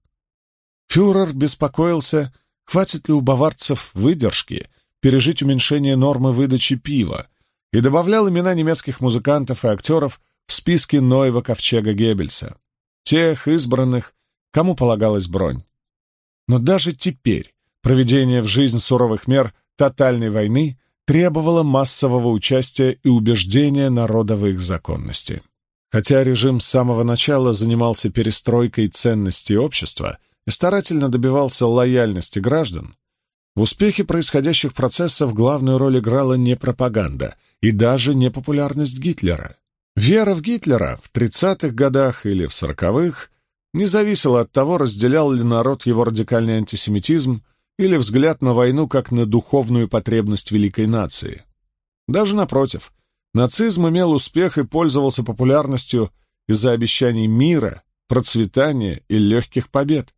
Фюрер беспокоился, хватит ли у баварцев выдержки пережить уменьшение нормы выдачи пива, и добавлял имена немецких музыкантов и актеров в списки Ноева ковчега Геббельса, тех избранных, кому полагалась бронь. Но даже теперь проведение в жизнь суровых мер тотальной войны требовало массового участия и убеждения народа в их законности. Хотя режим с самого начала занимался перестройкой ценностей общества и старательно добивался лояльности граждан, в успехе происходящих процессов главную роль играла не пропаганда и даже не популярность Гитлера. Вера в Гитлера в 30-х годах или в 40-х не зависела от того, разделял ли народ его радикальный антисемитизм или взгляд на войну как на духовную потребность великой нации. Даже напротив, нацизм имел успех и пользовался популярностью из-за обещаний мира, процветания и легких побед.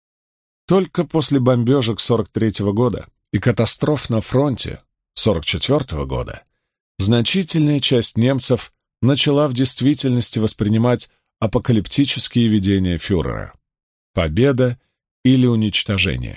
Только после бомбежек 43-го года и катастроф на фронте 44-го года значительная часть немцев начала в действительности воспринимать апокалиптические видения фюрера — победа или уничтожение.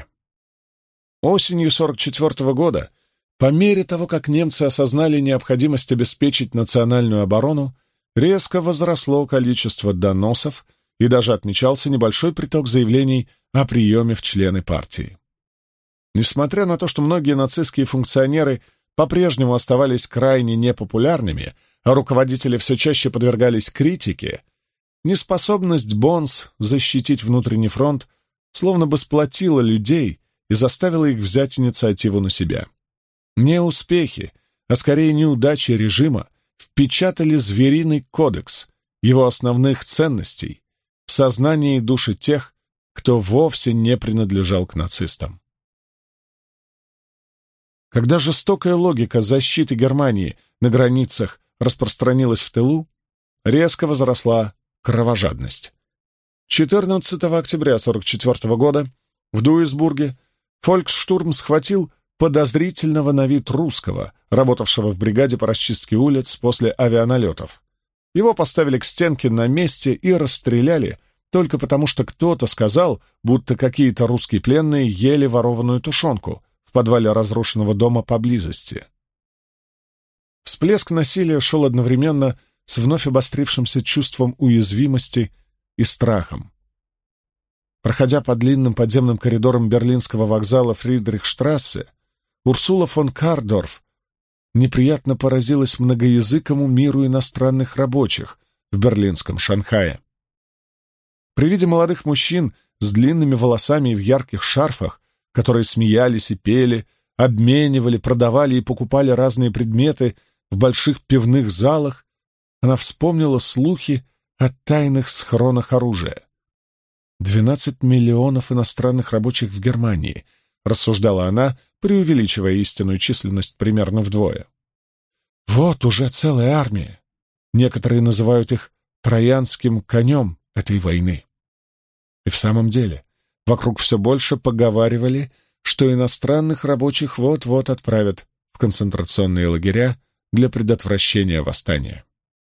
Осенью 44-го года, по мере того, как немцы осознали необходимость обеспечить национальную оборону, резко возросло количество доносов и даже отмечался небольшой приток заявлений о приеме в члены партии. Несмотря на то, что многие нацистские функционеры по-прежнему оставались крайне непопулярными, а руководители все чаще подвергались критике, неспособность Бонс защитить внутренний фронт словно бы сплотила людей и заставила их взять инициативу на себя. Не успехи, а скорее неудачи режима впечатали звериный кодекс его основных ценностей в сознание и души тех, кто вовсе не принадлежал к нацистам. Когда жестокая логика защиты Германии на границах распространилась в тылу, резко возросла кровожадность. 14 октября 1944 года в Дуисбурге фольксштурм схватил подозрительного на вид русского, работавшего в бригаде по расчистке улиц после авианалетов. Его поставили к стенке на месте и расстреляли только потому, что кто-то сказал, будто какие-то русские пленные ели ворованную тушенку в подвале разрушенного дома поблизости. Всплеск насилия шел одновременно с вновь обострившимся чувством уязвимости и страхом. Проходя по длинным подземным коридорам берлинского вокзала Фридрихштрассе, Урсула фон Кардорф неприятно поразилась многоязыкому миру иностранных рабочих в берлинском Шанхае. При виде молодых мужчин с длинными волосами и в ярких шарфах, которые смеялись и пели, обменивали, продавали и покупали разные предметы в больших пивных залах, она вспомнила слухи о тайных схронах оружия. 12 миллионов иностранных рабочих в Германии, рассуждала она, преувеличивая истинную численность примерно вдвое. Вот уже целая армия. Некоторые называют их троянским конем этой войны. И в самом деле, вокруг все больше поговаривали, что иностранных рабочих вот-вот отправят в концентрационные лагеря для предотвращения восстания.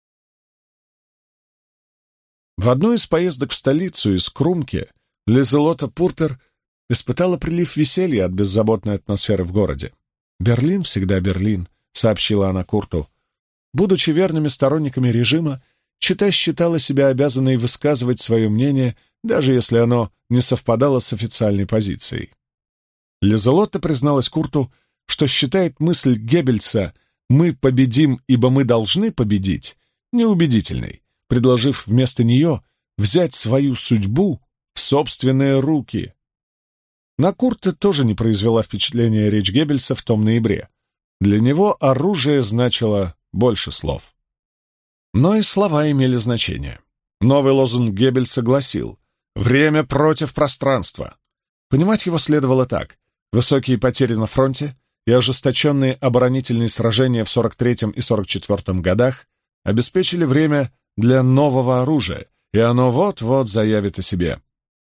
В одной из поездок в столицу из Крумке Лизелота Пурпер испытала прилив веселья от беззаботной атмосферы в городе. «Берлин всегда Берлин», — сообщила она Курту. Будучи верными сторонниками режима, Чита считала себя обязанной высказывать свое мнение, даже если оно не совпадало с официальной позицией. Лизелотта призналась Курту, что считает мысль Геббельса «мы победим, ибо мы должны победить» неубедительной, предложив вместо нее взять свою судьбу в собственные руки. На Курта тоже не произвела впечатления речь Геббельса в том ноябре. Для него оружие значило больше слов. Но и слова имели значение. Новый лозунг Геббельса гласил «Время против пространства». Понимать его следовало так: высокие потери на фронте и ожесточенные оборонительные сражения в 43-м и 44-м годах обеспечили время для нового оружия, и оно вот-вот заявит о себе.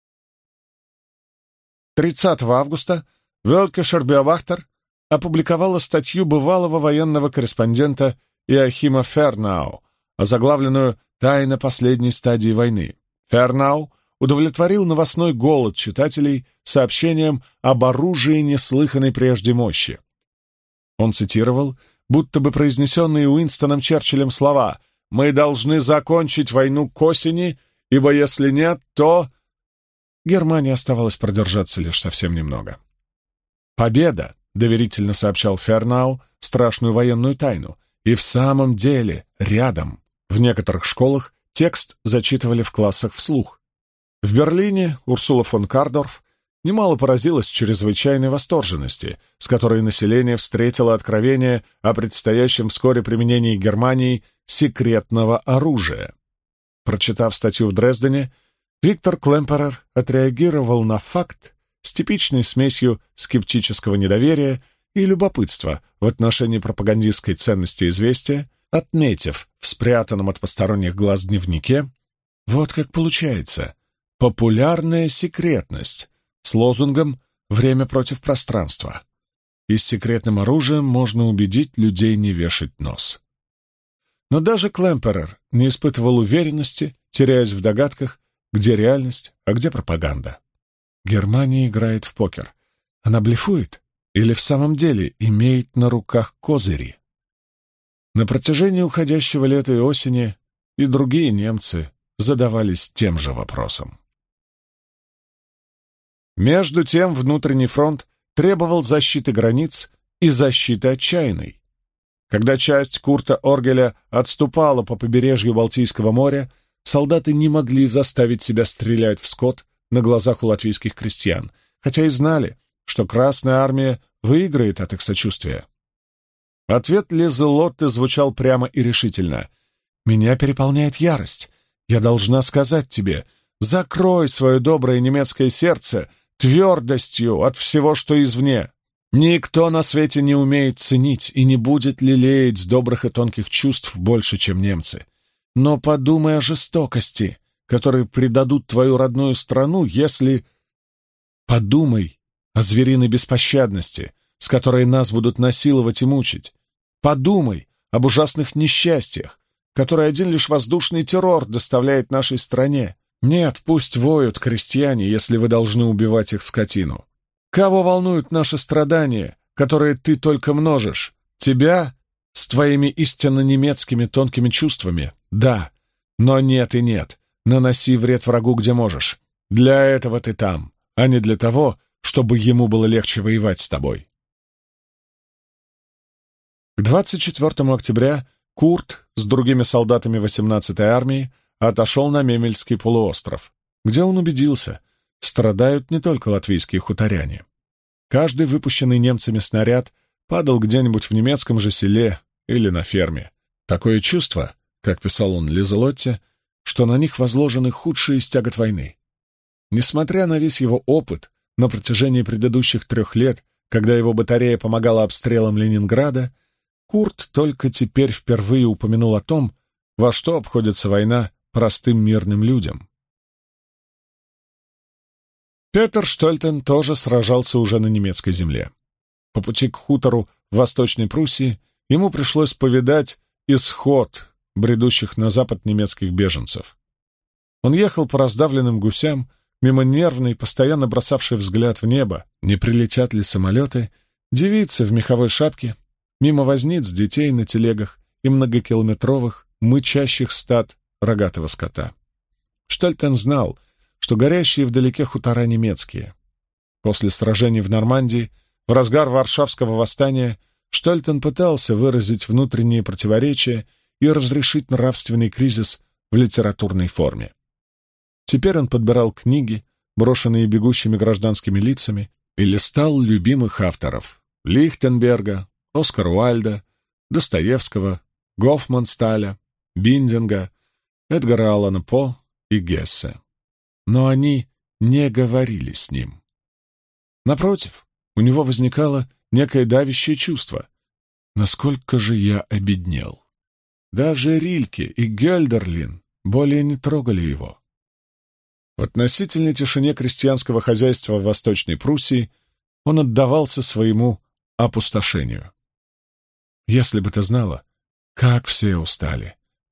30 августа Вölkischer Beobachter опубликовала статью бывалого военного корреспондента Иохима Фернау озаглавленную «Тайна последней стадии войны». Фернау удовлетворил новостной голод читателей сообщением об оружии неслыханной прежде мощи. Он цитировал, будто бы произнесенные Уинстоном Черчиллем слова «Мы должны закончить войну к осени, ибо если нет, то...» Германии оставалось продержаться лишь совсем немного. «Победа», — доверительно сообщал Фернау страшную военную тайну, и в самом деле рядом. В некоторых школах текст зачитывали в классах вслух. В Берлине Урсула фон Кардорф немало поразилась чрезвычайной восторженности, с которой население встретило откровение о предстоящем вскоре применении Германией секретного оружия. Прочитав статью в Дрездене, Виктор Клемперер отреагировал на факт с типичной смесью скептического недоверия и любопытства в отношении пропагандистской ценности известия, отметив в спрятанном от посторонних глаз дневнике: «Вот как получается. Популярная секретность с лозунгом «Время против пространства». И с секретным оружием можно убедить людей не вешать нос». Но даже Клемперер не испытывал уверенности, теряясь в догадках, где реальность, а где пропаганда. Германия играет в покер. Она блефует или в самом деле имеет на руках козыри? На протяжении уходящего лета и осени и другие немцы задавались тем же вопросом. Между тем внутренний фронт требовал защиты границ и защиты отчаянной. Когда часть Курта Оргеля отступала по побережью Балтийского моря, солдаты не могли заставить себя стрелять в скот на глазах у латвийских крестьян, хотя и знали, что Красная Армия выиграет от их сочувствия. Ответ Лизелотте звучал прямо и решительно. «Меня переполняет ярость. Я должна сказать тебе, закрой свое доброе немецкое сердце твердостью от всего, что извне. Никто на свете не умеет ценить и не будет лелеять с добрых и тонких чувств больше, чем немцы. Но подумай о жестокости, которые предадут твою родную страну, если... Подумай о звериной беспощадности, с которой нас будут насиловать и мучить. Подумай об ужасных несчастьях, которые один лишь воздушный террор доставляет нашей стране. Нет, пусть воют крестьяне, если вы должны убивать их скотину. Кого волнуют наши страдания, которые ты только множишь? Тебя с твоими истинно немецкими тонкими чувствами? Да, но нет и нет. Наноси вред врагу, где можешь. Для этого ты там, а не для того, чтобы ему было легче воевать с тобой». К 24 октября Курт с другими солдатами 18-й армии отошел на Мемельский полуостров, где он убедился, страдают не только латвийские хуторяне. Каждый выпущенный немцами снаряд падал где-нибудь в немецком же селе или на ферме. Такое чувство, как писал он Лизелотте, что на них возложены худшие из тягот войны. Несмотря на весь его опыт на протяжении предыдущих 3 лет, когда его батарея помогала обстрелам Ленинграда, Курт только теперь впервые упомянул о том, во что обходится война простым мирным людям. Петер Штольтен тоже сражался уже на немецкой земле. По пути к хутору в Восточной Пруссии ему пришлось повидать исход бредущих на запад немецких беженцев. Он ехал по раздавленным гусям, мимо нервной, постоянно бросавшей взгляд в небо, не прилетят ли самолеты, девицы в меховой шапке, мимо возниц детей на телегах и многокилометровых, мычащих стад рогатого скота. Штольтен знал, что горящие вдалеке хутора немецкие. После сражений в Нормандии, в разгар Варшавского восстания, Штольтен пытался выразить внутренние противоречия и разрешить нравственный кризис в литературной форме. Теперь он подбирал книги, брошенные бегущими гражданскими лицами, и листал любимых авторов — Лихтенберга, Оскара Уайльда, Достоевского, Гофмансталя, Биндинга, Эдгара Аллана По и Гессе. Но они не говорили с ним. Напротив, у него возникало некое давящее чувство. Насколько же я обеднел. Даже Рильке и Гёльдерлин более не трогали его. В относительной тишине крестьянского хозяйства в Восточной Пруссии он отдавался своему опустошению. Если бы ты знала, как все устали,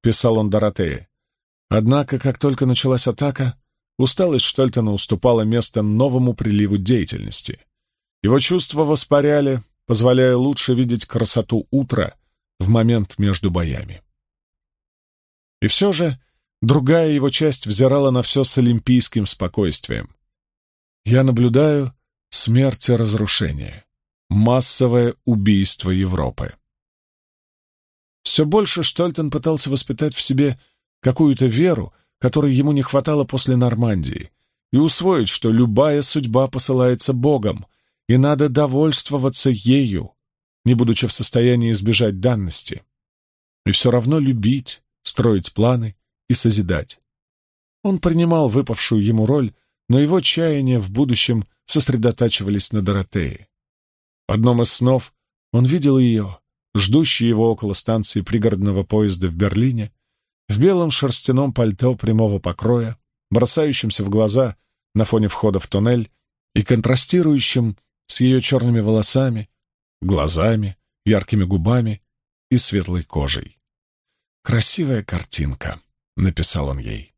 писал он Доротее. Однако, как только началась атака, усталость Штольтена уступала место новому приливу деятельности. Его чувства воспаряли, позволяя лучше видеть красоту утра в момент между боями. И все же другая его часть взирала на все с олимпийским спокойствием. «Я наблюдаю смерть и разрушение, массовое убийство Европы». Все больше Штольтен пытался воспитать в себе какую-то веру, которой ему не хватало после Нормандии, и усвоить, что любая судьба посылается Богом, и надо довольствоваться ею, не будучи в состоянии избежать данности, и все равно любить, строить планы и созидать. Он принимал выпавшую ему роль, но его чаяния в будущем сосредотачивались на Доротее. В одном из снов он видел ее, ждущей его около станции пригородного поезда в Берлине, в белом шерстяном пальто прямого покроя, бросающемся в глаза на фоне входа в туннель и контрастирующим с ее черными волосами, глазами, яркими губами и светлой кожей. «Красивая картинка», — написал он ей.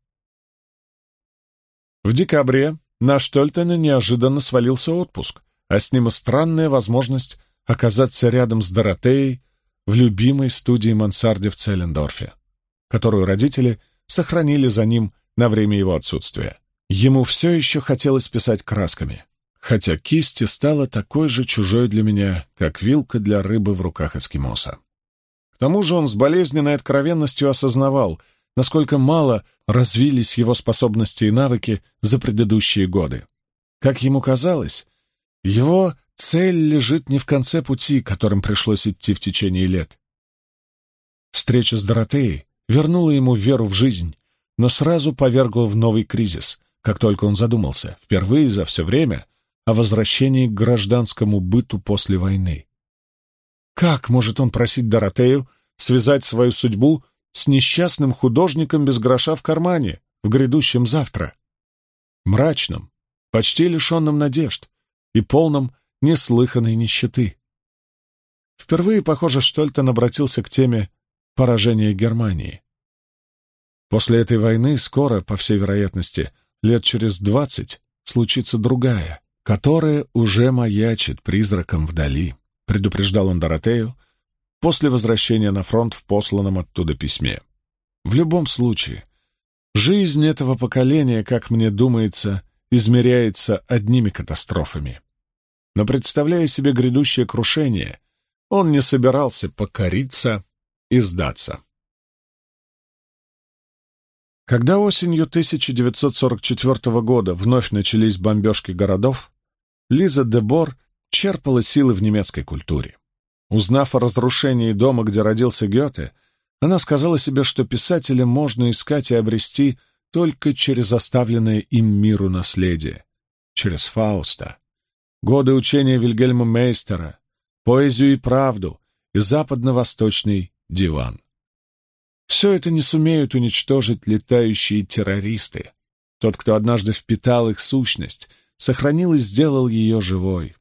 В декабре на Штольтена неожиданно свалился отпуск, а с ним и странная возможность оказаться рядом с Доротеей в любимой студии-мансарде в Целлендорфе, которую родители сохранили за ним на время его отсутствия. Ему все еще хотелось писать красками, хотя кисть стала такой же чужой для меня, как вилка для рыбы в руках эскимоса. К тому же он с болезненной откровенностью осознавал, насколько мало развились его способности и навыки за предыдущие годы. Как ему казалось, его цель лежит не в конце пути, которым пришлось идти в течение лет. Встреча с Доротеей вернула ему веру в жизнь, но сразу повергла в новый кризис, как только он задумался, впервые за все время, о возвращении к гражданскому быту после войны. Как может он просить Доротею связать свою судьбу с несчастным художником без гроша в кармане в грядущем завтра? Мрачным, почти лишенным надежд и полным неслыханной нищеты. Впервые, похоже, Штольтен обратился к теме поражения Германии. После этой войны скоро, по всей вероятности, лет через 20, случится другая, которая уже маячит призраком вдали, предупреждал он Доротею после возвращения на фронт в посланном оттуда письме. В любом случае, жизнь этого поколения, как мне думается, измеряется одними катастрофами. Но, представляя себе грядущее крушение, он не собирался покориться и сдаться. Когда осенью 1944 года вновь начались бомбежки городов, Лиза де Бор черпала силы в немецкой культуре. Узнав о разрушении дома, где родился Гёте, она сказала себе, что писателя можно искать и обрести только через оставленное им миру наследие, через Фауста, годы учения Вильгельма Мейстера, поэзию и правду и западно-восточный диван. Все это не сумеют уничтожить летающие террористы. Тот, кто однажды впитал их сущность, сохранил и сделал ее живой.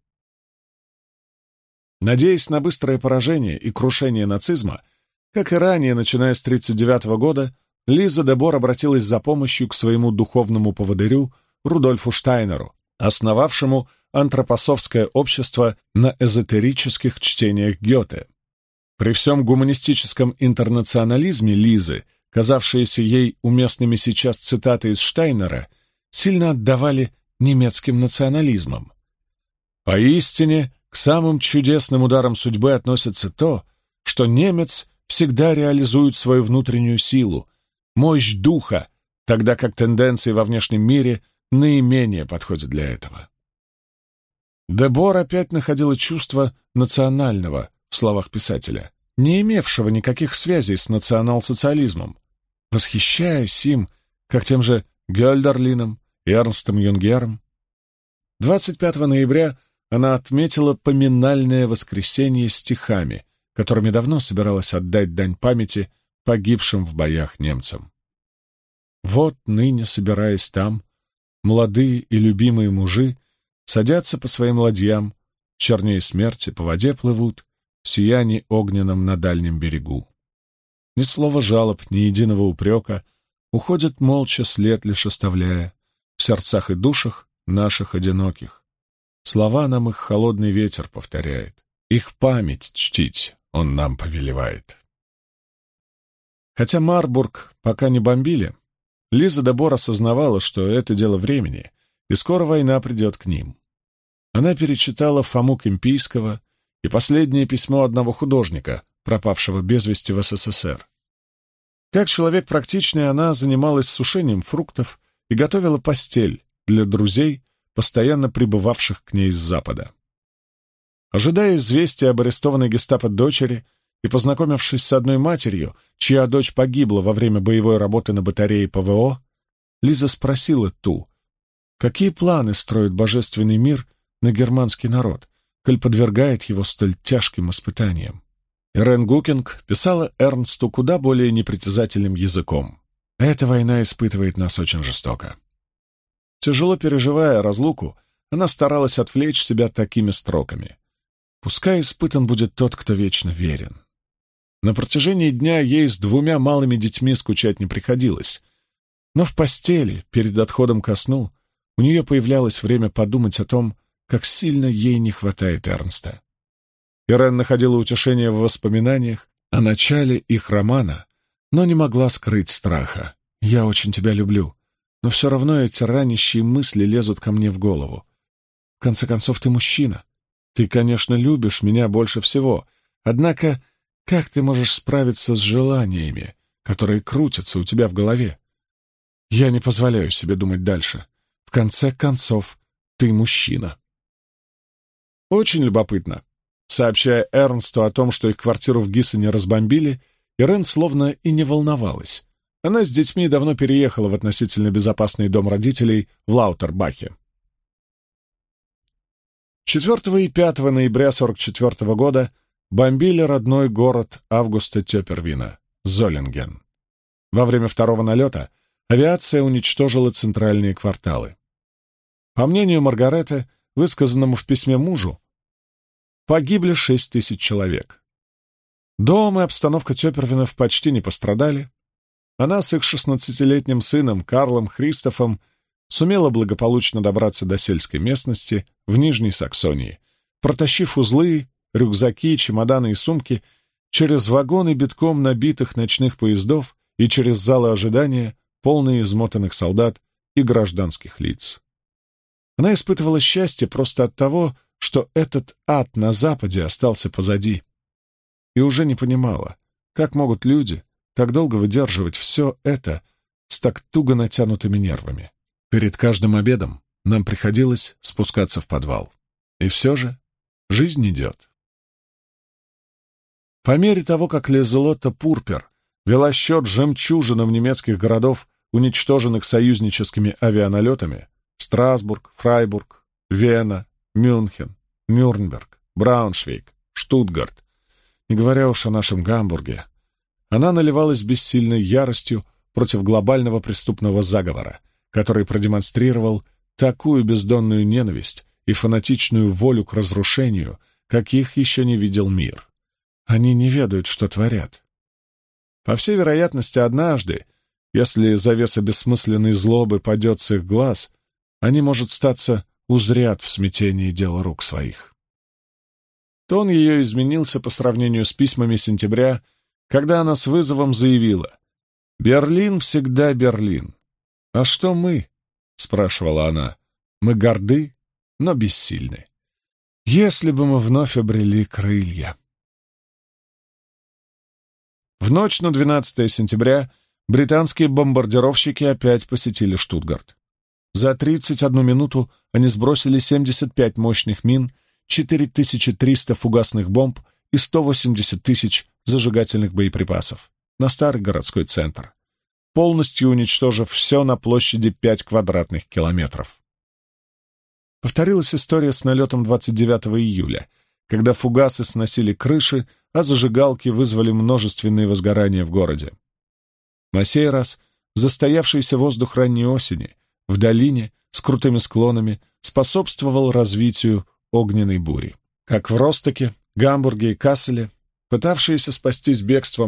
Надеясь на быстрое поражение и крушение нацизма, как и ранее, начиная с 1939 года, Лиза де Бор обратилась за помощью к своему духовному поводырю Рудольфу Штайнеру, основавшему антропософское общество на эзотерических чтениях Гёте. При всем гуманистическом интернационализме Лизы, казавшиеся ей уместными сейчас цитаты из Штайнера, сильно отдавали немецким национализмом. Поистине, к самым чудесным ударам судьбы относится то, что немец всегда реализует свою внутреннюю силу, мощь духа, тогда как тенденции во внешнем мире наименее подходят для этого. Де Бор опять находила чувство национального в словах писателя, не имевшего никаких связей с национал-социализмом, восхищаясь им, как тем же Гёльдерлином и Эрнстом Юнгером. 25 ноября она отметила поминальное воскресенье стихами, которыми давно собиралась отдать дань памяти погибшим в боях немцам. Вот ныне, собираясь там, молодые и любимые мужи садятся по своим ладьям, чернее смерти по воде плывут, в сиянии огненном на дальнем берегу. ни слова жалоб, ни единого упрека, уходят молча, след лишь оставляя в сердцах и душах наших одиноких. Слова нам их холодный ветер повторяет, их память чтить он нам повелевает. Хотя Марбург пока не бомбили, Лиза де Бор осознавала, что это дело времени, и скоро война придет к ним. Она перечитала Фому Кемпийского и последнее письмо одного художника, пропавшего без вести в СССР. Как человек практичный, она занималась сушением фруктов и готовила постель для друзей, постоянно прибывавших к ней с Запада. Ожидая известия об арестованной гестапо дочери и познакомившись с одной матерью, чья дочь погибла во время боевой работы на батарее ПВО, Лиза спросила ту, какие планы строит божественный мир на германский народ, коль подвергает его столь тяжким испытаниям. Ирен Гукинг писала Эрнсту куда более непритязательным языком. «Эта война испытывает нас очень жестоко». Тяжело переживая разлуку, она старалась отвлечь себя такими строками. «Пускай испытан будет тот, кто вечно верен». На протяжении дня ей с 2 малыми детьми скучать не приходилось, но в постели, перед отходом ко сну, у нее появлялось время подумать о том, как сильно ей не хватает Эрнста. Ирен находила утешение в воспоминаниях о начале их романа, но не могла скрыть страха. «Я очень тебя люблю, но все равно эти ранящие мысли лезут ко мне в голову. В конце концов, ты мужчина. Ты, конечно, любишь меня больше всего, однако как ты можешь справиться с желаниями, которые крутятся у тебя в голове? Я не позволяю себе думать дальше. В конце концов, ты мужчина». Очень любопытно. Сообщая Эрнсту о том, что их квартиру в Гиссене разбомбили, Ирен словно и не волновалась. Она с детьми давно переехала в относительно безопасный дом родителей в Лаутербахе. 4 и 5 ноября 1944 года бомбили родной город Августа Тёпервина — Золлинген. Во время второго налета авиация уничтожила центральные кварталы. По мнению Маргареты, высказанному в письме мужу, погибли 6000 человек. Дом и обстановка Тёпервинов почти не пострадали. Она с их 16-летним сыном Карлом Христофом сумела благополучно добраться до сельской местности в Нижней Саксонии, протащив узлы, рюкзаки, чемоданы и сумки через вагоны битком набитых ночных поездов и через залы ожидания, полные измотанных солдат и гражданских лиц. Она испытывала счастье просто от того, что этот ад на Западе остался позади, и уже не понимала, как могут люди так долго выдерживать все это с так туго натянутыми нервами. Перед каждым обедом нам приходилось спускаться в подвал. И все же жизнь идет. По мере того, как Лизелотта Пурпер вела счет жемчужинам немецких городов, уничтоженных союзническими авианалетами — Страсбург, Фрайбург, Вена, Мюнхен, Нюрнберг, Брауншвейг, Штутгарт, не говоря уж о нашем Гамбурге, она наливалась бессильной яростью против глобального преступного заговора, который продемонстрировал такую бездонную ненависть и фанатичную волю к разрушению, каких еще не видел мир. Они не ведают, что творят. По всей вероятности, однажды, если завеса бессмысленной злобы падет с их глаз, они, может статься, узрят в смятении дело рук своих. Тон ее изменился по сравнению с письмами сентября, когда она с вызовом заявила: «Берлин всегда Берлин. А что мы?» — спрашивала она. «Мы горды, но бессильны. Если бы мы вновь обрели крылья». В ночь на 12 сентября британские бомбардировщики опять посетили Штутгарт. За 31 минуту они сбросили 75 мощных мин, 4300 фугасных бомб и 180 тысяч зажигательных боеприпасов на старый городской центр, полностью уничтожив все на площади 5 квадратных километров. Повторилась история с налетом 29 июля, когда фугасы сносили крыши, а зажигалки вызвали множественные возгорания в городе. На сей раз застоявшийся воздух ранней осени в долине с крутыми склонами способствовал развитию огненной бури. Как в Ростоке, Гамбурге и Касселе, пытавшиеся спастись бегством,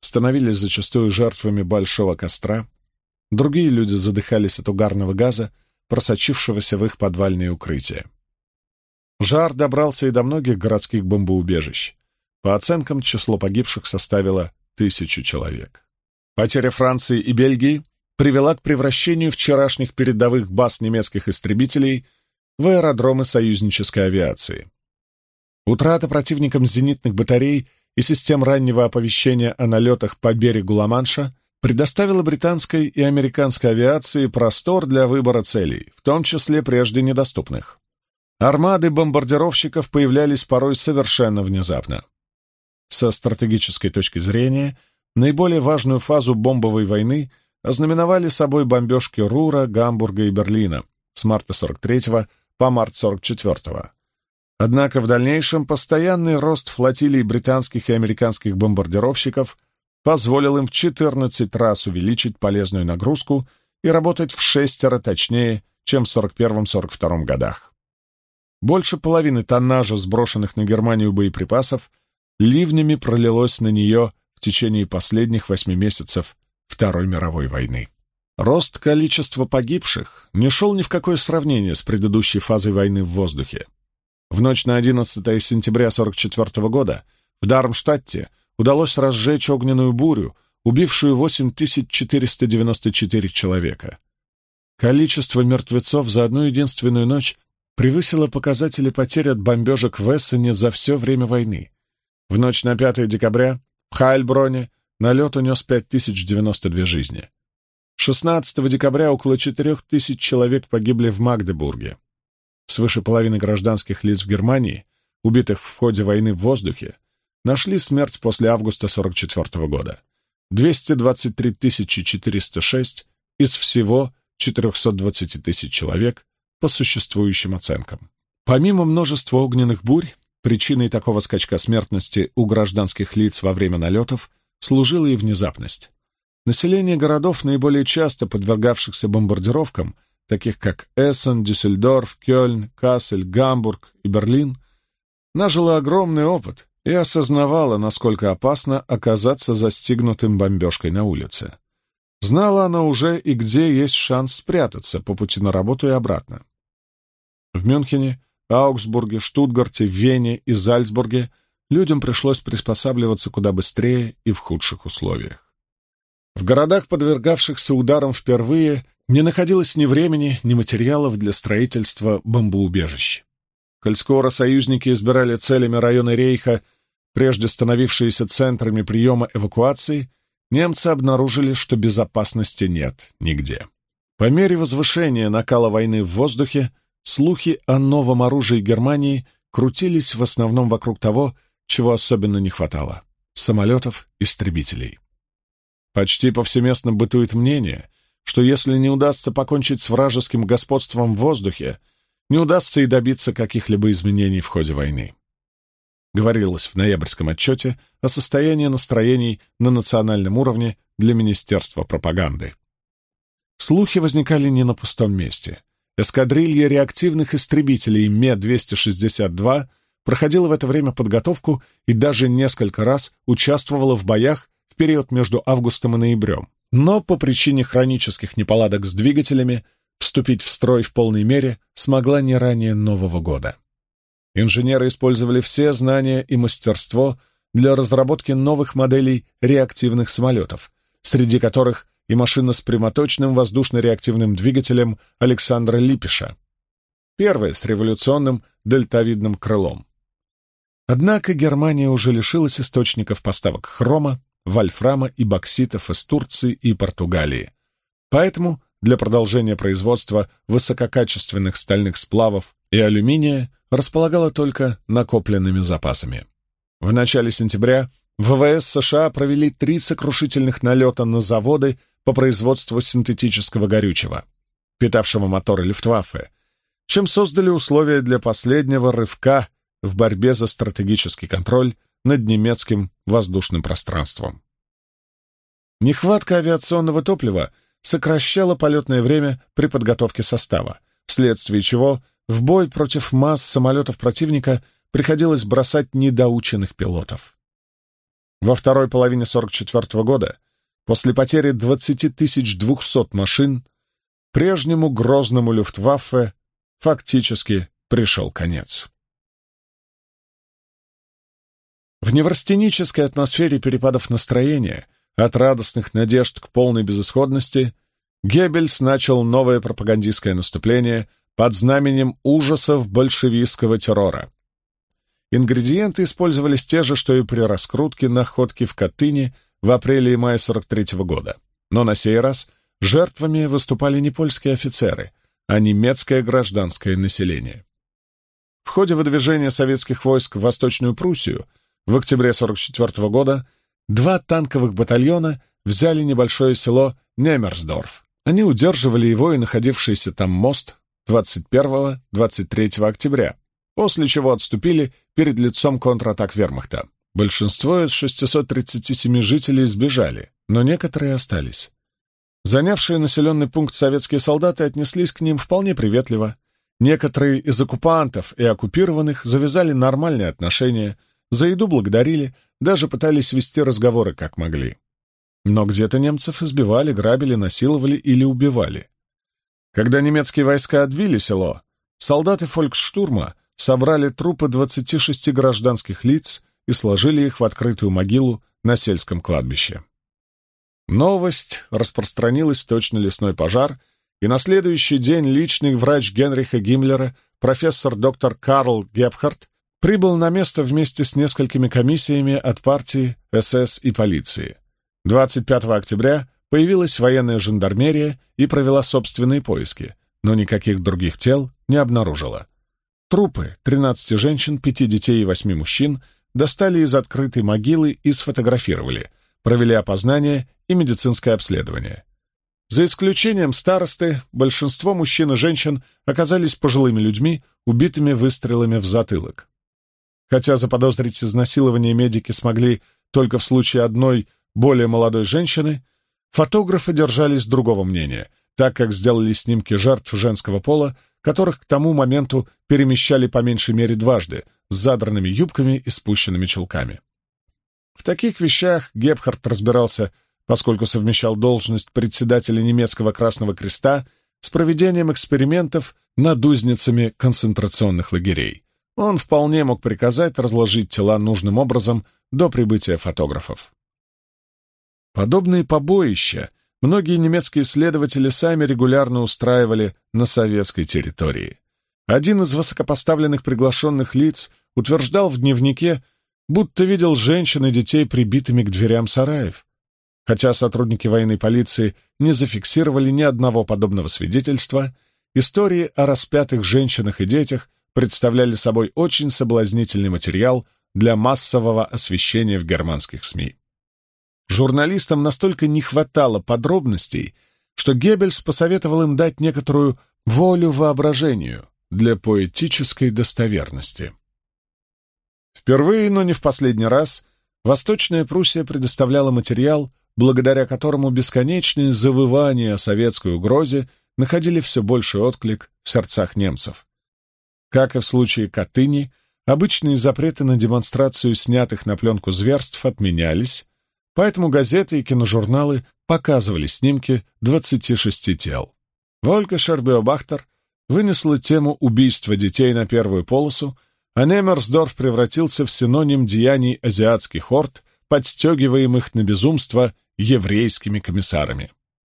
становились зачастую жертвами большого костра, другие люди задыхались от угарного газа, просочившегося в их подвальные укрытия. Жар добрался и до многих городских бомбоубежищ. По оценкам, число погибших составило 1000 человек. Потеря Франции и Бельгии привела к превращению вчерашних передовых баз немецких истребителей в аэродромы союзнической авиации. Утрата противником зенитных батарей и систем раннего оповещения о налетах по берегу Ла-Манша предоставила британской и американской авиации простор для выбора целей, в том числе прежде недоступных. Армады бомбардировщиков появлялись порой совершенно внезапно. Со стратегической точки зрения, наиболее важную фазу бомбовой войны ознаменовали собой бомбежки Рура, Гамбурга и Берлина с марта 43 по март 44. Однако в дальнейшем постоянный рост флотилий британских и американских бомбардировщиков позволил им в 14 раз увеличить полезную нагрузку и работать в 6 раз точнее, чем в 41-42 годах. Больше половины тоннажа, сброшенных на Германию боеприпасов, ливнями пролилось на нее в течение последних 8 месяцев Второй мировой войны. Рост количества погибших не шел ни в какое сравнение с предыдущей фазой войны в воздухе. В ночь на 11 сентября 1944 года в Дармштадте удалось разжечь огненную бурю, убившую 8494 человека. Количество мертвецов за одну единственную ночь превысило показатели потерь от бомбежек в Эссене за все время войны. В ночь на 5 декабря в Хайльброне налет унес 5092 жизни. 16 декабря около 4000 человек погибли в Магдебурге. Свыше половины гражданских лиц в Германии, убитых в ходе войны в воздухе, нашли смерть после августа 1944 года. 223 406 из всего 420 тысяч человек по существующим оценкам. Помимо множества огненных бурь, причиной такого скачка смертности у гражданских лиц во время налетов служила и внезапность. Население городов, наиболее часто подвергавшихся бомбардировкам, таких как Эссен, Дюссельдорф, Кёльн, Кассель, Гамбург и Берлин, нажило огромный опыт и осознавало, насколько опасно оказаться застигнутым бомбежкой на улице. Знала она уже и где есть шанс спрятаться по пути на работу и обратно. В Мюнхене, Аугсбурге, Штутгарте, Вене и Зальцбурге людям пришлось приспосабливаться куда быстрее и в худших условиях. В городах, подвергавшихся ударам впервые, не находилось ни времени, ни материалов для строительства бомбоубежищ. Коль скоро союзники избирали целями районы Рейха, прежде становившиеся центрами приема эвакуации, немцы обнаружили, что безопасности нет нигде. По мере возвышения накала войны в воздухе, слухи о новом оружии Германии крутились в основном вокруг того, чего особенно не хватало — самолетов-истребителей. Почти повсеместно бытует мнение, что если не удастся покончить с вражеским господством в воздухе, не удастся и добиться каких-либо изменений в ходе войны. Говорилось в ноябрьском отчете о состоянии настроений на национальном уровне для Министерства пропаганды. Слухи возникали не на пустом месте. Эскадрилья реактивных истребителей Ме-262 проходила в это время подготовку и даже несколько раз участвовала в боях в период между августом и ноябрем. Но по причине хронических неполадок с двигателями вступить в строй в полной мере смогла не ранее Нового года. Инженеры использовали все знания и мастерство для разработки новых моделей реактивных самолетов, среди которых и машина с прямоточным воздушно-реактивным двигателем Александра Липиша, первая с революционным дельтовидным крылом. Однако Германия уже лишилась источников поставок хрома, вольфрама и бокситов из Турции и Португалии. Поэтому для продолжения производства высококачественных стальных сплавов и алюминия располагала только накопленными запасами. В начале сентября ВВС США провели 3 сокрушительных налета на заводы по производству синтетического горючего, питавшего моторы Люфтваффе, чем создали условия для последнего рывка в борьбе за стратегический контроль над немецким воздушным пространством. Нехватка авиационного топлива сокращала полетное время при подготовке состава, вследствие чего в бой против масс самолетов противника приходилось бросать недоученных пилотов. Во второй половине 1944 года, после потери 20 200 машин, прежнему грозному Люфтваффе фактически пришел конец. В неврастенической атмосфере перепадов настроения, от радостных надежд к полной безысходности, Геббельс начал новое пропагандистское наступление под знаменем ужасов большевистского террора. Ингредиенты использовались те же, что и при раскрутке находки в Катыни в апреле и мае 1943 года. Но на сей раз жертвами выступали не польские офицеры, а немецкое гражданское население. В ходе выдвижения советских войск в Восточную Пруссию в октябре 1944 года 2 танковых батальона взяли небольшое село Немерсдорф. Они удерживали его и находившийся там мост 21-23 октября, после чего отступили перед лицом контратак вермахта. Большинство из 637 жителей сбежали, но некоторые остались. Занявшие населенный пункт советские солдаты отнеслись к ним вполне приветливо. Некоторые из оккупантов и оккупированных завязали нормальные отношения, за еду благодарили, даже пытались вести разговоры как могли. Но где-то немцев избивали, грабили, насиловали или убивали. Когда немецкие войска отбили село, солдаты фольксштурма собрали трупы 26 гражданских лиц и сложили их в открытую могилу на сельском кладбище. Новость распространилась точно лесной пожар, и на следующий день личный врач Генриха Гиммлера, профессор доктор Карл Гебхард, прибыл на место вместе с несколькими комиссиями от партии, СС и полиции. 25 октября появилась военная жандармерия и провела собственные поиски, но никаких других тел не обнаружила. Трупы 13 женщин, 5 детей и 8 мужчин достали из открытой могилы и сфотографировали, провели опознание и медицинское обследование. За исключением старосты, большинство мужчин и женщин оказались пожилыми людьми, убитыми выстрелами в затылок. Хотя заподозрить изнасилование медики смогли только в случае одной более молодой женщины, фотографы держались другого мнения, так как сделали снимки жертв женского пола, которых к тому моменту перемещали по меньшей мере дважды, с задранными юбками и спущенными чулками. В таких вещах Гебхард разбирался, поскольку совмещал должность председателя немецкого Красного Креста с проведением экспериментов над узницами концентрационных лагерей. Он вполне мог приказать разложить тела нужным образом до прибытия фотографов. Подобные побоища многие немецкие исследователи сами регулярно устраивали на советской территории. Один из высокопоставленных приглашенных лиц утверждал в дневнике, будто видел женщин и детей прибитыми к дверям сараев. Хотя сотрудники военной полиции не зафиксировали ни одного подобного свидетельства, истории о распятых женщинах и детях представляли собой очень соблазнительный материал для массового освещения в германских СМИ. Журналистам настолько не хватало подробностей, что Геббельс посоветовал им дать некоторую волю воображению для поэтической достоверности. Впервые, но не в последний раз, Восточная Пруссия предоставляла материал, благодаря которому бесконечные завывания о советской угрозе находили все больший отклик в сердцах немцев. Как и в случае Катыни, обычные запреты на демонстрацию снятых на пленку зверств отменялись, поэтому газеты и киножурналы показывали снимки 26 тел. Волкешер Беобахтер вынесла тему убийства детей на первую полосу, а Немерсдорф превратился в синоним деяний азиатских орд, подстегиваемых на безумство еврейскими комиссарами.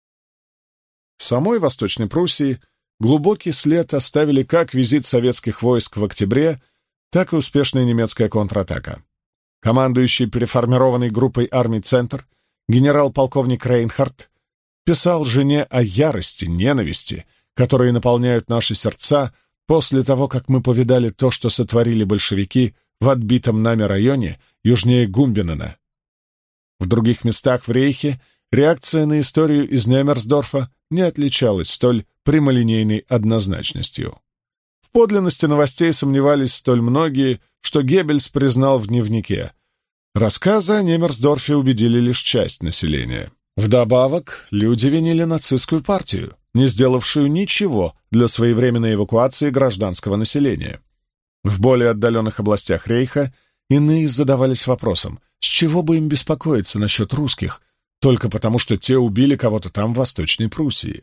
В самой Восточной Пруссии глубокий след оставили как визит советских войск в октябре, так и успешная немецкая контратака. Командующий переформированной группой армий «Центр» генерал-полковник Рейнхард писал жене о ярости, ненависти, которые наполняют наши сердца после того, как мы повидали то, что сотворили большевики в отбитом нами районе южнее Гумбинена. В других местах в Рейхе реакция на историю из Немерсдорфа не отличалась столь прямолинейной однозначностью. В подлинности новостей сомневались столь многие, что Геббельс признал в дневнике: рассказы о Немерсдорфе убедили лишь часть населения. Вдобавок, люди винили нацистскую партию, не сделавшую ничего для своевременной эвакуации гражданского населения. В более отдаленных областях Рейха иные задавались вопросом, С чего бы им беспокоиться насчет русских, только потому что те убили кого-то там, в Восточной Пруссии?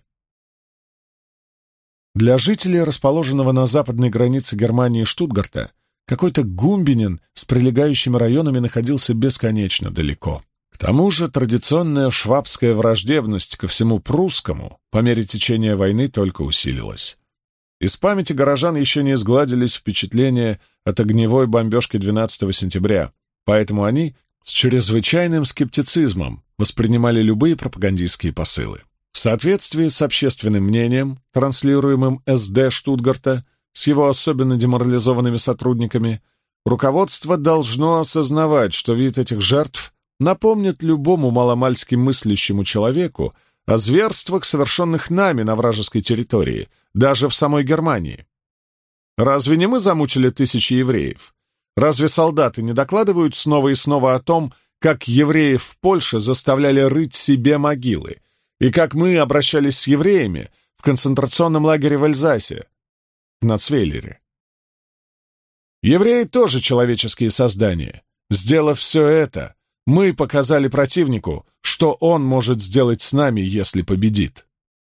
Для жителей, расположенного на западной границе Германии Штутгарта, какой-то Гумбинин с прилегающими районами находился бесконечно далеко. К тому же традиционная швабская враждебность ко всему прусскому по мере течения войны только усилилась. Из памяти горожан еще не изгладились впечатления от огневой бомбежки 12 сентября, поэтому они с чрезвычайным скептицизмом воспринимали любые пропагандистские посылы. В соответствии с общественным мнением, транслируемым СД Штутгарта с его особенно деморализованными сотрудниками, руководство должно осознавать, что вид этих жертв напомнит любому маломальски мыслящему человеку о зверствах, совершенных нами на вражеской территории, даже в самой Германии. Разве не мы замучили тысячи евреев? Разве солдаты не докладывают снова и снова о том, как евреев в Польше заставляли рыть себе могилы, и как мы обращались с евреями в концентрационном лагере в Эльзасе, на Цвейлере? Евреи тоже человеческие создания. Сделав все это, мы показали противнику, что он может сделать с нами, если победит.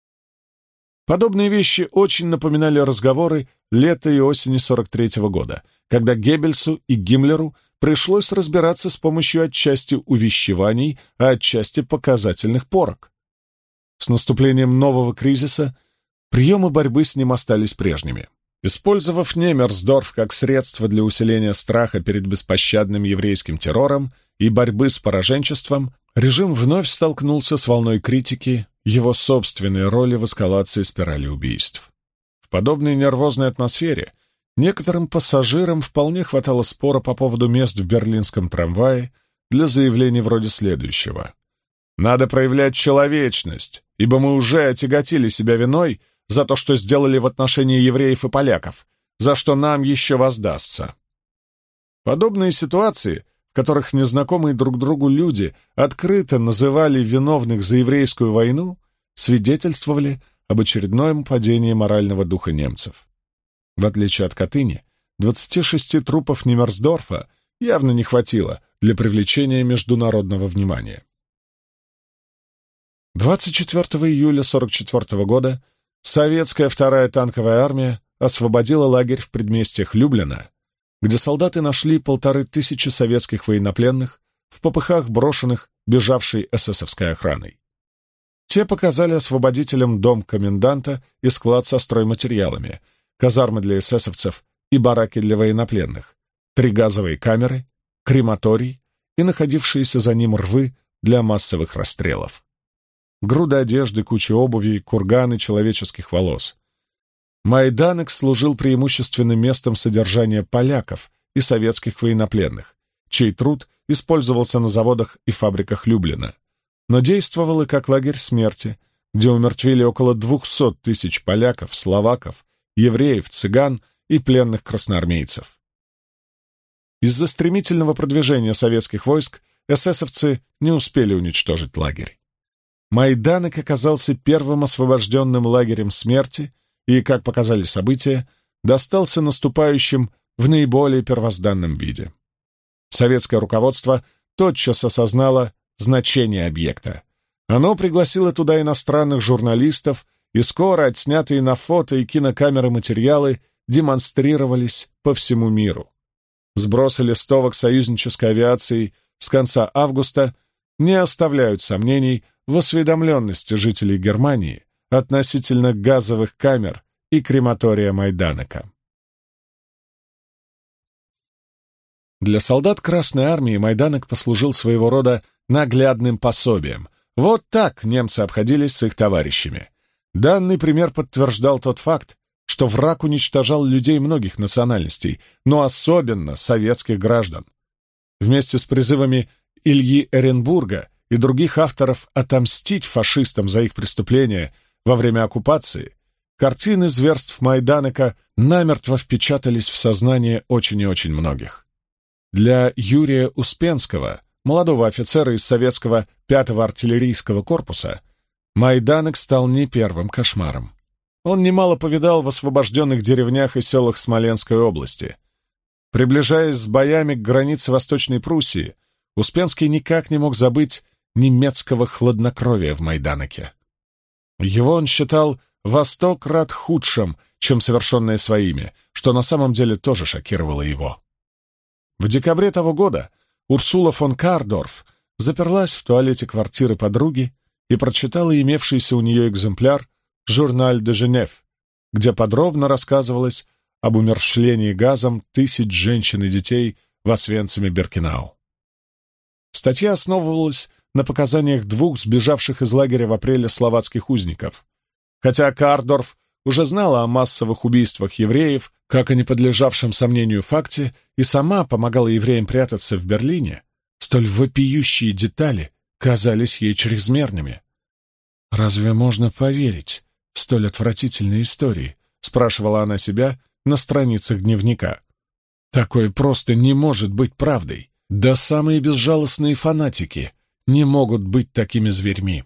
Подобные вещи очень напоминали разговоры лета и осени 43-го года, когда Геббельсу и Гиммлеру пришлось разбираться с помощью отчасти увещеваний, а отчасти показательных порок. С наступлением нового кризиса приемы борьбы с ним остались прежними. Использовав Немерсдорф как средство для усиления страха перед беспощадным еврейским террором и борьбы с пораженчеством, режим вновь столкнулся с волной критики его собственной роли в эскалации спирали убийств. В подобной нервозной атмосфере некоторым пассажирам вполне хватало спора по поводу мест в берлинском трамвае для заявлений вроде следующего: «Надо проявлять человечность, ибо мы уже отяготили себя виной за то, что сделали в отношении евреев и поляков, за что нам еще воздастся». Подобные ситуации, в которых незнакомые друг другу люди открыто называли виновных за еврейскую войну, свидетельствовали об очередном падении морального духа немцев. В отличие от Катыни, 26 трупов Немерсдорфа явно не хватило для привлечения международного внимания. 24 июля 1944 года советская вторая танковая армия освободила лагерь в предместьях Люблина, где солдаты нашли 1500 советских военнопленных в попыхах, брошенных бежавшей эсэсовской охраной. Те показали освободителям дом коменданта и склад со стройматериалами, казармы для эсэсовцев и бараки для военнопленных, 3 газовые камеры, крематорий и находившиеся за ним рвы для массовых расстрелов. Груды одежды, куча обуви, курганы человеческих волос. Майданек служил преимущественным местом содержания поляков и советских военнопленных, чей труд использовался на заводах и фабриках Люблина, но действовал и как лагерь смерти, где умертвили около 200 тысяч поляков, словаков, евреев, цыган и пленных красноармейцев. Из-за стремительного продвижения советских войск эсэсовцы не успели уничтожить лагерь. Майданек оказался первым освобожденным лагерем смерти и, как показали события, достался наступающим в наиболее первозданном виде. Советское руководство тотчас осознало значение объекта. Оно пригласило туда иностранных журналистов, и скоро отснятые на фото и кинокамеры материалы демонстрировались по всему миру. Сбросы листовок союзнической авиации с конца августа не оставляют сомнений в осведомленности жителей Германии относительно газовых камер и крематория Майданека. Для солдат Красной Армии Майданек послужил своего рода наглядным пособием. Вот так немцы обходились с их товарищами. Данный пример подтверждал тот факт, что враг уничтожал людей многих национальностей, но особенно советских граждан. Вместе с призывами Ильи Эренбурга и других авторов отомстить фашистам за их преступления во время оккупации, картины зверств Майданека намертво впечатались в сознание очень и очень многих. Для Юрия Успенского, молодого офицера из советского 5-го артиллерийского корпуса, Майданек стал не первым кошмаром. Он немало повидал в освобожденных деревнях и селах Смоленской области. Приближаясь с боями к границе Восточной Пруссии, Успенский никак не мог забыть немецкого хладнокровия в Майданоке. Его он считал во 100 крат худшим, чем совершенное своими, что на самом деле тоже шокировало его. В декабре того года Урсула фон Кардорф заперлась в туалете квартиры подруги и прочитала имевшийся у нее экземпляр «Журналь де Женев», где подробно рассказывалось об умерщвлении газом тысяч женщин и детей в Освенциме-Биркенау. Статья основывалась на показаниях 2 сбежавших из лагеря в апреле словацких узников. Хотя Кардорф уже знала о массовых убийствах евреев, как о неподлежавшем сомнению факте, и сама помогала евреям прятаться в Берлине, столь вопиющие детали казались ей чрезмерными. «Разве можно поверить в столь отвратительные истории?» — спрашивала она себя на страницах дневника. «Такое просто не может быть правдой. Да самые безжалостные фанатики не могут быть такими зверьми».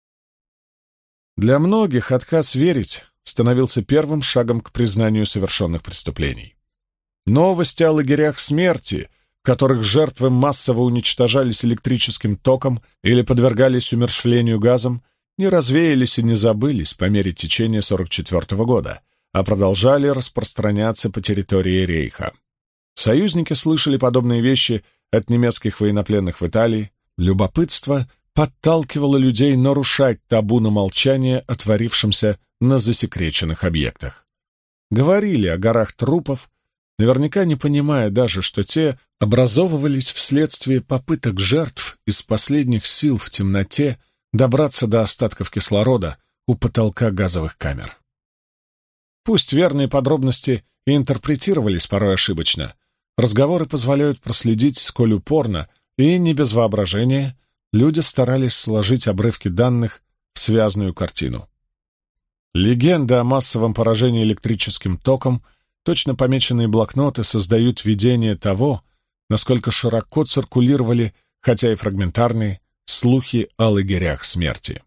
Для многих отказ верить становился первым шагом к признанию совершенных преступлений. Новости о лагерях смерти, в которых жертвы массово уничтожались электрическим током или подвергались умерщвлению газом, не развеялись и не забылись по мере течения 1944 года, а продолжали распространяться по территории Рейха. Союзники слышали подобные вещи от немецких военнопленных в Италии. Любопытство подталкивало людей нарушать табу на молчание о творившемся на засекреченных объектах. Говорили о горах трупов, наверняка не понимая даже, что те образовывались вследствие попыток жертв из последних сил в темноте добраться до остатков кислорода у потолка газовых камер. Пусть верные подробности и интерпретировались порой ошибочно, разговоры позволяют проследить, сколь упорно и не без воображения люди старались сложить обрывки данных в связную картину. Легенды о массовом поражении электрическим током, точно помеченные блокноты, создают видение того, насколько широко циркулировали, хотя и фрагментарные, слухи о лагерях смерти.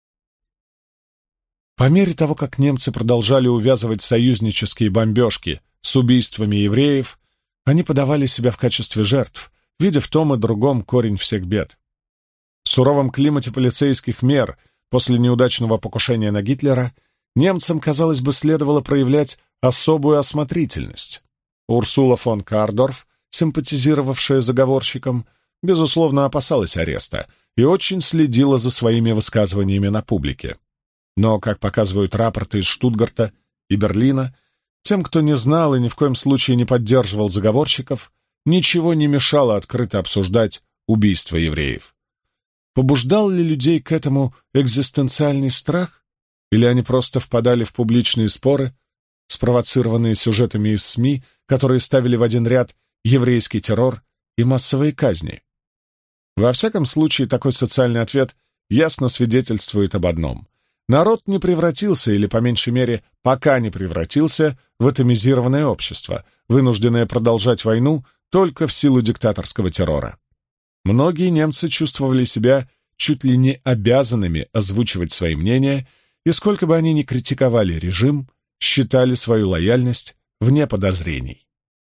По мере того, как немцы продолжали увязывать союзнические бомбежки с убийствами евреев, они подавали себя в качестве жертв, видя в том и другом корень всех бед. В суровом климате полицейских мер после неудачного покушения на Гитлера немцам, казалось бы, следовало проявлять особую осмотрительность. Урсула фон Кардорф, симпатизировавшая заговорщикам, безусловно, опасалась ареста и очень следила за своими высказываниями на публике. Но, как показывают рапорты из Штутгарта и Берлина, тем, кто не знал и ни в коем случае не поддерживал заговорщиков, ничего не мешало открыто обсуждать убийство евреев. Побуждал ли людей к этому экзистенциальный страх? Или они просто впадали в публичные споры, спровоцированные сюжетами из СМИ, которые ставили в один ряд еврейский террор и массовые казни? Во всяком случае, такой социальный ответ ясно свидетельствует об одном. Народ не превратился, или, по меньшей мере, пока не превратился, в атомизированное общество, вынужденное продолжать войну только в силу диктаторского террора. Многие немцы чувствовали себя чуть ли не обязанными озвучивать свои мнения, и сколько бы они ни критиковали режим, считали свою лояльность вне подозрений.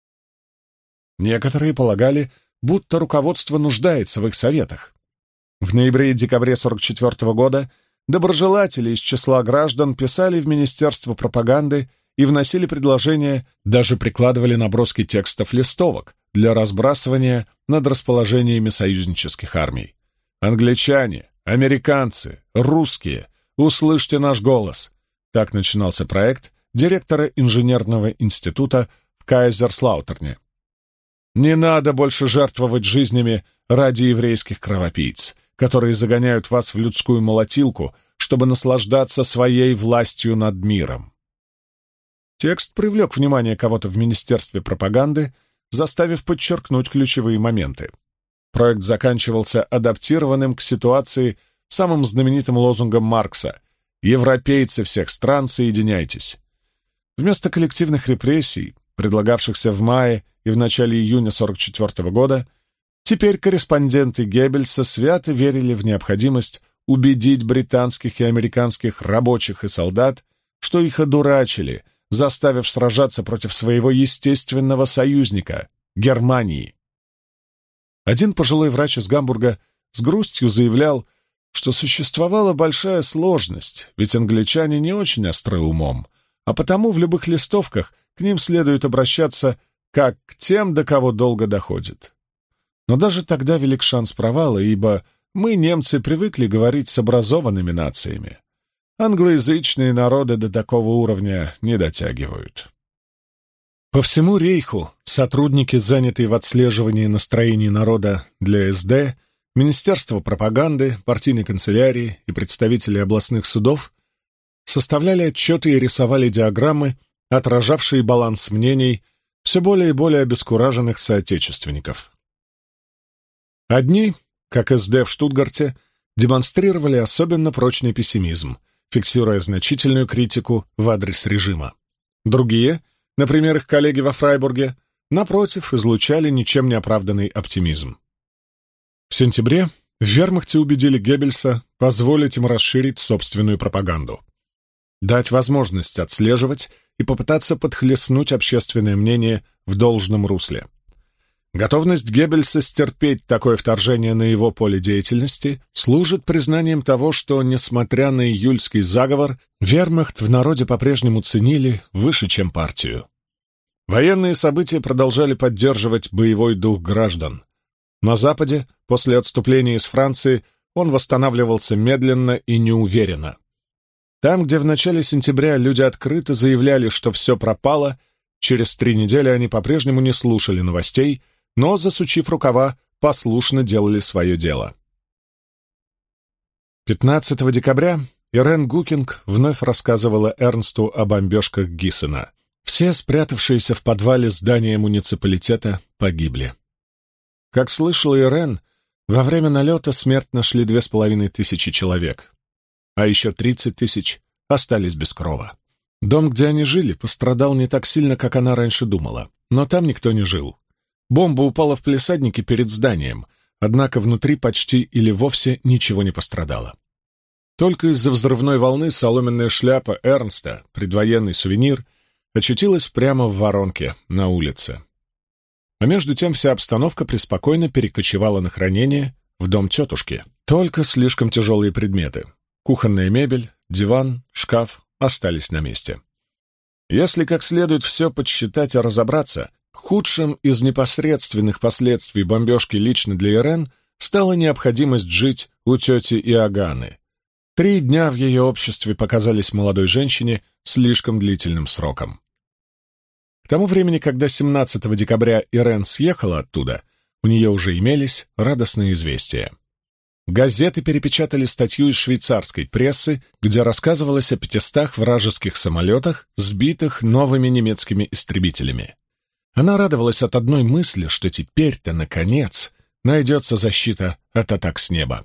Некоторые полагали, будто руководство нуждается в их советах. В ноябре и декабре 1944 года доброжелатели из числа граждан писали в Министерство пропаганды и вносили предложения, даже прикладывали наброски текстов листовок для разбрасывания над расположениями союзнических армий. «Англичане, американцы, русские, услышьте наш голос!» Так начинался проект директора инженерного института в Кайзерслаутерне. «Не надо больше жертвовать жизнями ради еврейских кровопийц, которые загоняют вас в людскую молотилку, чтобы наслаждаться своей властью над миром». Текст привлек внимание кого-то в Министерстве пропаганды, заставив подчеркнуть ключевые моменты. Проект заканчивался адаптированным к ситуации самым знаменитым лозунгом Маркса «Европейцы всех стран, соединяйтесь». Вместо коллективных репрессий, предлагавшихся в мае и в начале июня 1944 года, теперь корреспонденты Геббельса свято верили в необходимость убедить британских и американских рабочих и солдат, что их одурачили, заставив сражаться против своего естественного союзника — Германии. Один пожилой врач из Гамбурга с грустью заявлял, что существовала большая сложность, ведь англичане не очень остры умом, а потому в любых листовках к ним следует обращаться как к тем, до кого долго доходит. Но даже тогда велик шанс провала, ибо мы, немцы, привыкли говорить с образованными нациями. Англоязычные народы до такого уровня не дотягивают. По всему рейху сотрудники, занятые в отслеживании настроений народа для СД, Министерства пропаганды, партийной канцелярии и представители областных судов, составляли отчеты и рисовали диаграммы, отражавшие баланс мнений все более и более обескураженных соотечественников. Одни, как СД в Штутгарте, демонстрировали особенно прочный пессимизм, фиксируя значительную критику в адрес режима. Другие, например, их коллеги во Фрайбурге, напротив, излучали ничем не оправданный оптимизм. В сентябре в вермахте убедили Геббельса позволить им расширить собственную пропаганду, дать возможность отслеживать и попытаться подхлестнуть общественное мнение в должном русле. Готовность Геббельса стерпеть такое вторжение на его поле деятельности служит признанием того, что, несмотря на июльский заговор, вермахт в народе по-прежнему ценили выше, чем партию. Военные события продолжали поддерживать боевой дух граждан. На Западе, после отступления из Франции, он восстанавливался медленно и неуверенно. Там, где в начале сентября люди открыто заявляли, что все пропало, через 3 недели они по-прежнему не слушали новостей, но, засучив рукава, послушно делали свое дело. 15 декабря Ирен Гукинг вновь рассказывала Эрнсту о бомбежках Гиссена. Все спрятавшиеся в подвале здания муниципалитета погибли. Как слышала Ирен, во время налета смерть нашли 2500 человек, а еще 30 тысяч остались без крова. Дом, где они жили, пострадал не так сильно, как она раньше думала, но там никто не жил. Бомба упала в палисаднике перед зданием, однако внутри почти или вовсе ничего не пострадало. Только из-за взрывной волны соломенная шляпа Эрнста, предвоенный сувенир, очутилась прямо в воронке на улице. А между тем вся обстановка преспокойно перекочевала на хранение в дом тетушки. Только слишком тяжелые предметы — кухонная мебель, диван, шкаф — остались на месте. Если как следует все подсчитать и разобраться, худшим из непосредственных последствий бомбежки лично для Ирен стала необходимость жить у тети Иоганны. 3 дня в ее обществе показались молодой женщине слишком длительным сроком. К тому времени, когда 17 декабря Ирен съехала оттуда, у нее уже имелись радостные известия. Газеты перепечатали статью из швейцарской прессы, где рассказывалось о 500 вражеских самолетах, сбитых новыми немецкими истребителями. Она радовалась от одной мысли, что теперь-то, наконец, найдется защита от атак с неба.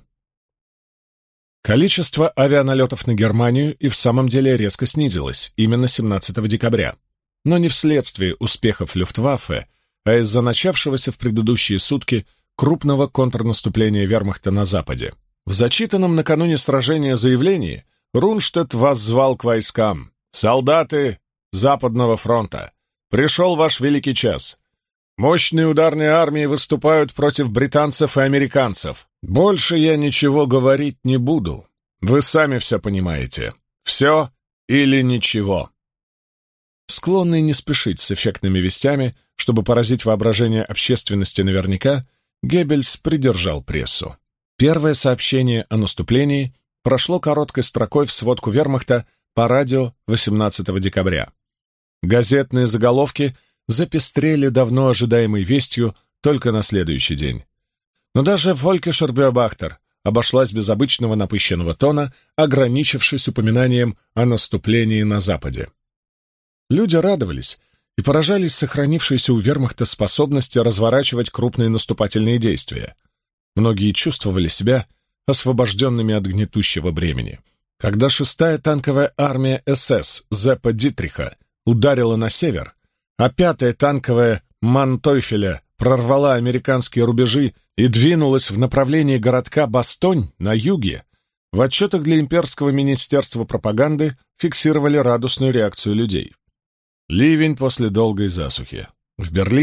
Количество авианалетов на Германию и в самом деле резко снизилось именно 17 декабря, но не вследствие успехов Люфтваффе, а из-за начавшегося в предыдущие сутки крупного контрнаступления вермахта на Западе. В зачитанном накануне сражения заявлении Рунштедт воззвал к войскам: «Солдаты Западного фронта! Пришел ваш великий час! Мощные ударные армии выступают против британцев и американцев. Больше я ничего говорить не буду. Вы сами все понимаете. Все или ничего». Склонный не спешить с эффектными вестями, чтобы поразить воображение общественности наверняка, Геббельс придержал прессу. Первое сообщение о наступлении прошло короткой строкой в сводку вермахта по радио 18 декабря. Газетные заголовки запестрели давно ожидаемой вестью только на следующий день. Но даже Volkischer Beobachter обошлась без обычного напыщенного тона, ограничившись упоминанием о наступлении на Западе. Люди радовались и поражались сохранившейся у вермахта способности разворачивать крупные наступательные действия. Многие чувствовали себя освобожденными от гнетущего бремени. Когда 6-я танковая армия СС Зеппа Дитриха ударила на север, а 5-я танковая Мантойфеля прорвала американские рубежи и двинулась в направлении городка Бастонь на юге, в отчетах для имперского министерства пропаганды фиксировали радостную реакцию людей. Ливень после долгой засухи. В Берлине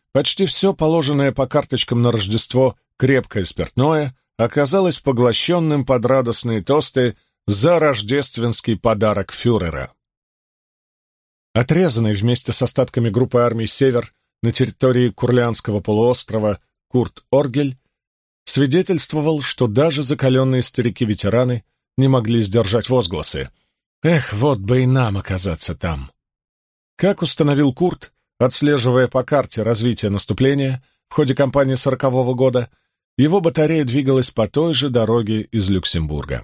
почти все положенное по карточкам на Рождество крепкое спиртное оказалось поглощенным под радостные тосты за рождественский подарок фюрера. Отрезанный вместе с остатками группы армий «Север» на территории Курлянского полуострова Курт Оргель свидетельствовал, что даже закаленные старики-ветераны не могли сдержать возгласы: «Эх, вот бы и нам оказаться там!». Как установил Курт, отслеживая по карте развитие наступления в ходе кампании 40-го года, его батарея двигалась по той же дороге из Люксембурга.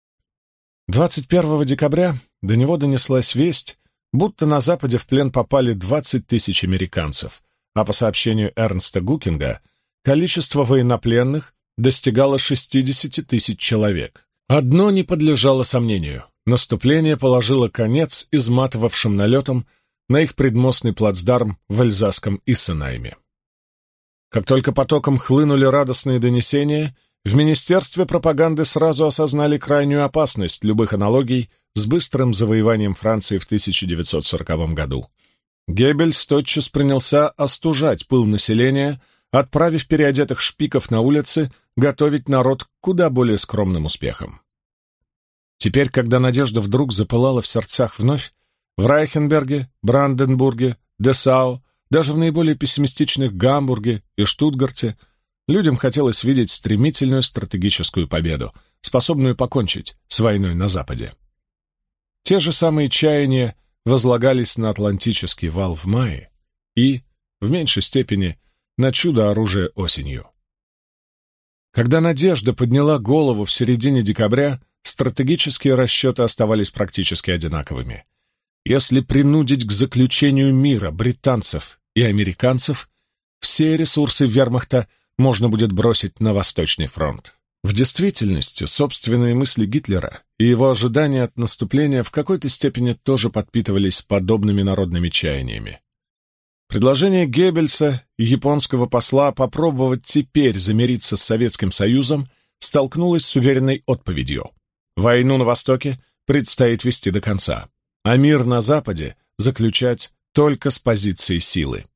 21 декабря до него донеслась весть, будто на Западе в плен попали 20 тысяч американцев, а по сообщению Эрнста Гукинга, количество военнопленных достигало 60 тысяч человек. Одно не подлежало сомнению — наступление положило конец изматывавшим налетам на их предмостный плацдарм в Эльзасском Иссенайме. Как только потоком хлынули радостные донесения, в Министерстве пропаганды сразу осознали крайнюю опасность любых аналогий с быстрым завоеванием Франции в 1940 году. Геббельс тотчас принялся остужать пыл населения, отправив переодетых шпиков на улицы готовить народ к куда более скромным успехам. Теперь, когда надежда вдруг запылала в сердцах вновь, в Райхенберге, Бранденбурге, Десау, даже в наиболее пессимистичных Гамбурге и Штутгарте людям хотелось видеть стремительную стратегическую победу, способную покончить с войной на Западе. Те же самые чаяния возлагались на Атлантический вал в мае и, в меньшей степени, на чудо-оружие осенью. Когда надежда подняла голову в середине декабря, стратегические расчеты оставались практически одинаковыми. Если принудить к заключению мира британцев и американцев, все ресурсы вермахта можно будет бросить на Восточный фронт. В действительности, собственные мысли Гитлера и его ожидания от наступления в какой-то степени тоже подпитывались подобными народными чаяниями. Предложение Геббельса и японского посла попробовать теперь замириться с Советским Союзом столкнулось с уверенной отповедью. Войну на Востоке предстоит вести до конца, а мир на Западе заключать только с позиции силы.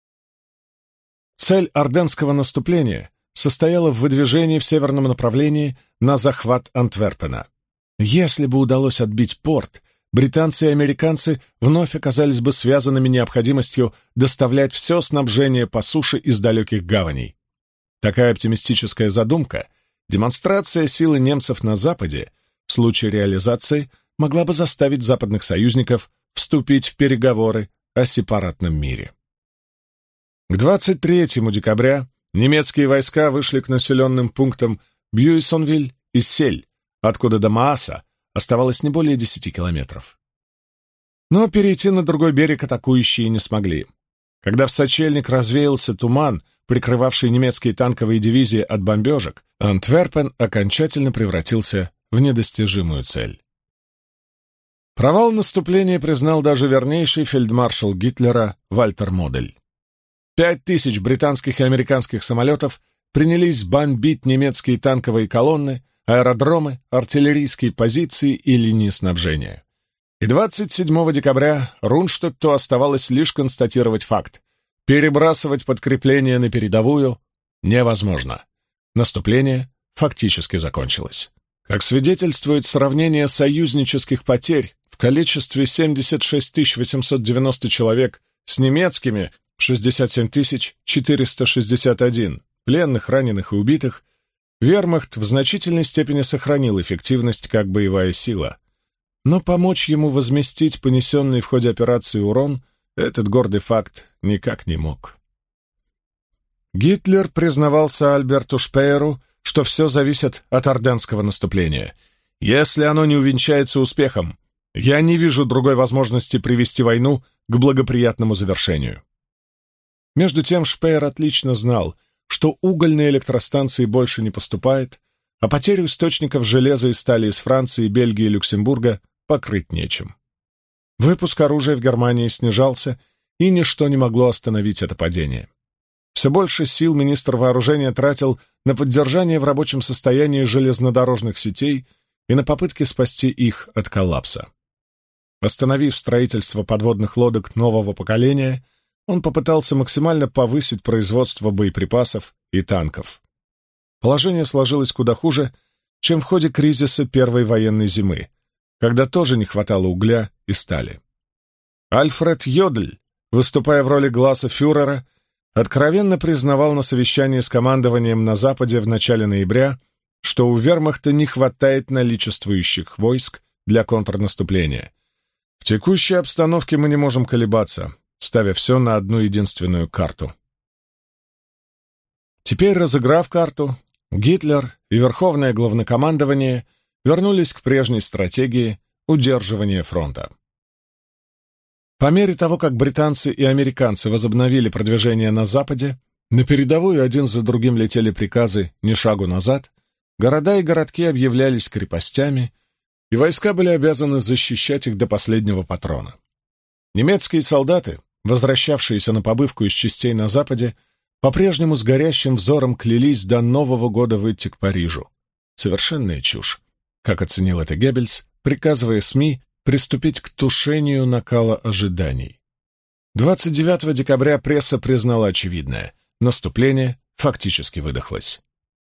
Цель Арденского наступления состояла в выдвижении в северном направлении на захват Антверпена. Если бы удалось отбить порт, британцы и американцы вновь оказались бы связанными необходимостью доставлять все снабжение по суше из далеких гаваней. Такая оптимистическая задумка, демонстрация силы немцев на Западе, в случае реализации могла бы заставить западных союзников вступить в переговоры о сепаратном мире. К 23 декабря немецкие войска вышли к населенным пунктам Бьюйсонвиль и Сель, откуда до Мааса оставалось не более 10 километров. Но перейти на другой берег атакующие не смогли. Когда в сочельник развеялся туман, прикрывавший немецкие танковые дивизии от бомбежек, Антверпен окончательно превратился в недостижимую цель. Провал наступления признал даже вернейший фельдмаршал Гитлера Вальтер Модель. 5000 британских и американских самолетов принялись бомбить немецкие танковые колонны, аэродромы, артиллерийские позиции и линии снабжения. И 27 декабря Рунштетту оставалось лишь констатировать факт: перебрасывать подкрепления на передовую невозможно. Наступление фактически закончилось. Как свидетельствует сравнение союзнических потерь в количестве 76 890 человек с немецкими 67 461 пленных, раненых и убитых, вермахт в значительной степени сохранил эффективность как боевая сила. Но помочь ему возместить понесенный в ходе операции урон этот гордый факт никак не мог. Гитлер признавался Альберту Шпееру, что все зависит от Арденского наступления. Если оно не увенчается успехом, я не вижу другой возможности привести войну к благоприятному завершению. Между тем Шпеер отлично знал, что угольные электростанции больше не поступает, а потерю источников железа и стали из Франции, Бельгии и Люксембурга покрыть нечем. Выпуск оружия в Германии снижался, и ничто не могло остановить это падение. Все больше сил министр вооружения тратил на поддержание в рабочем состоянии железнодорожных сетей и на попытки спасти их от коллапса. Остановив строительство подводных лодок нового поколения, он попытался максимально повысить производство боеприпасов и танков. Положение сложилось куда хуже, чем в ходе кризиса Первой военной зимы, когда тоже не хватало угля и стали. Альфред Йодль, выступая в роли гласа фюрера, откровенно признавал на совещании с командованием на Западе в начале ноября, что у вермахта не хватает наличествующих войск для контрнаступления. В текущей обстановке мы не можем колебаться, ставя все на одну единственную карту. Теперь, разыграв карту, Гитлер и Верховное главнокомандование вернулись к прежней стратегии удерживания фронта. По мере того, как британцы и американцы возобновили продвижение на Западе, на передовую один за другим летели приказы «ни шагу назад», города и городки объявлялись крепостями, и войска были обязаны защищать их до последнего патрона. Немецкие солдаты, возвращавшиеся на побывку из частей на Западе, по-прежнему с горящим взором клялись до Нового года выйти к Парижу. Совершенная чушь, как оценил это Геббельс, приказывая СМИ приступить к тушению накала ожиданий. 29 декабря пресса признала очевидное — наступление фактически выдохлось.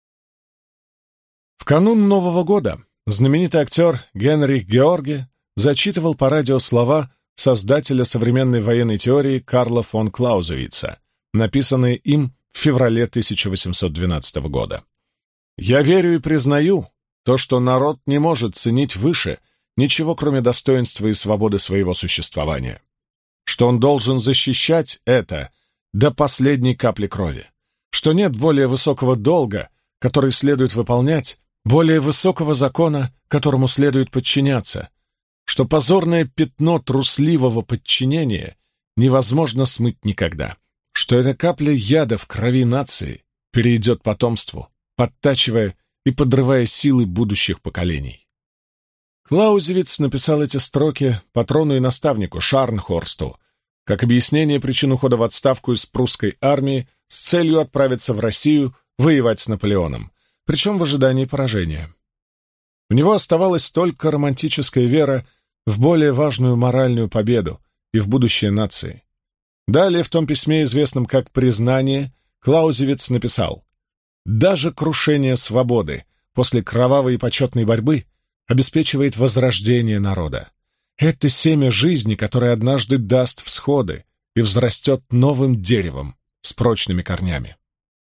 В канун Нового года знаменитый актер Генрих Георге зачитывал по радио слова создателя современной военной теории Карла фон Клаузевица, написанные им в феврале 1812 года. «Я верю и признаю то, что народ не может ценить выше ничего, кроме достоинства и свободы своего существования, что он должен защищать это до последней капли крови, что нет более высокого долга, который следует выполнять, более высокого закона, которому следует подчиняться, что позорное пятно трусливого подчинения невозможно смыть никогда, что эта капля яда в крови нации перейдет потомству, подтачивая и подрывая силы будущих поколений». Клаузевиц написал эти строки патрону и наставнику Шарнхорсту как объяснение причин ухода в отставку из прусской армии с целью отправиться в Россию воевать с Наполеоном, причем в ожидании поражения. У него оставалась только романтическая вера в более важную моральную победу и в будущее нации. Далее, в том письме, известном как «Признание», Клаузевиц написал: «Даже крушение свободы после кровавой и почетной борьбы обеспечивает возрождение народа. Это семя жизни, которое однажды даст всходы и взрастет новым деревом с прочными корнями».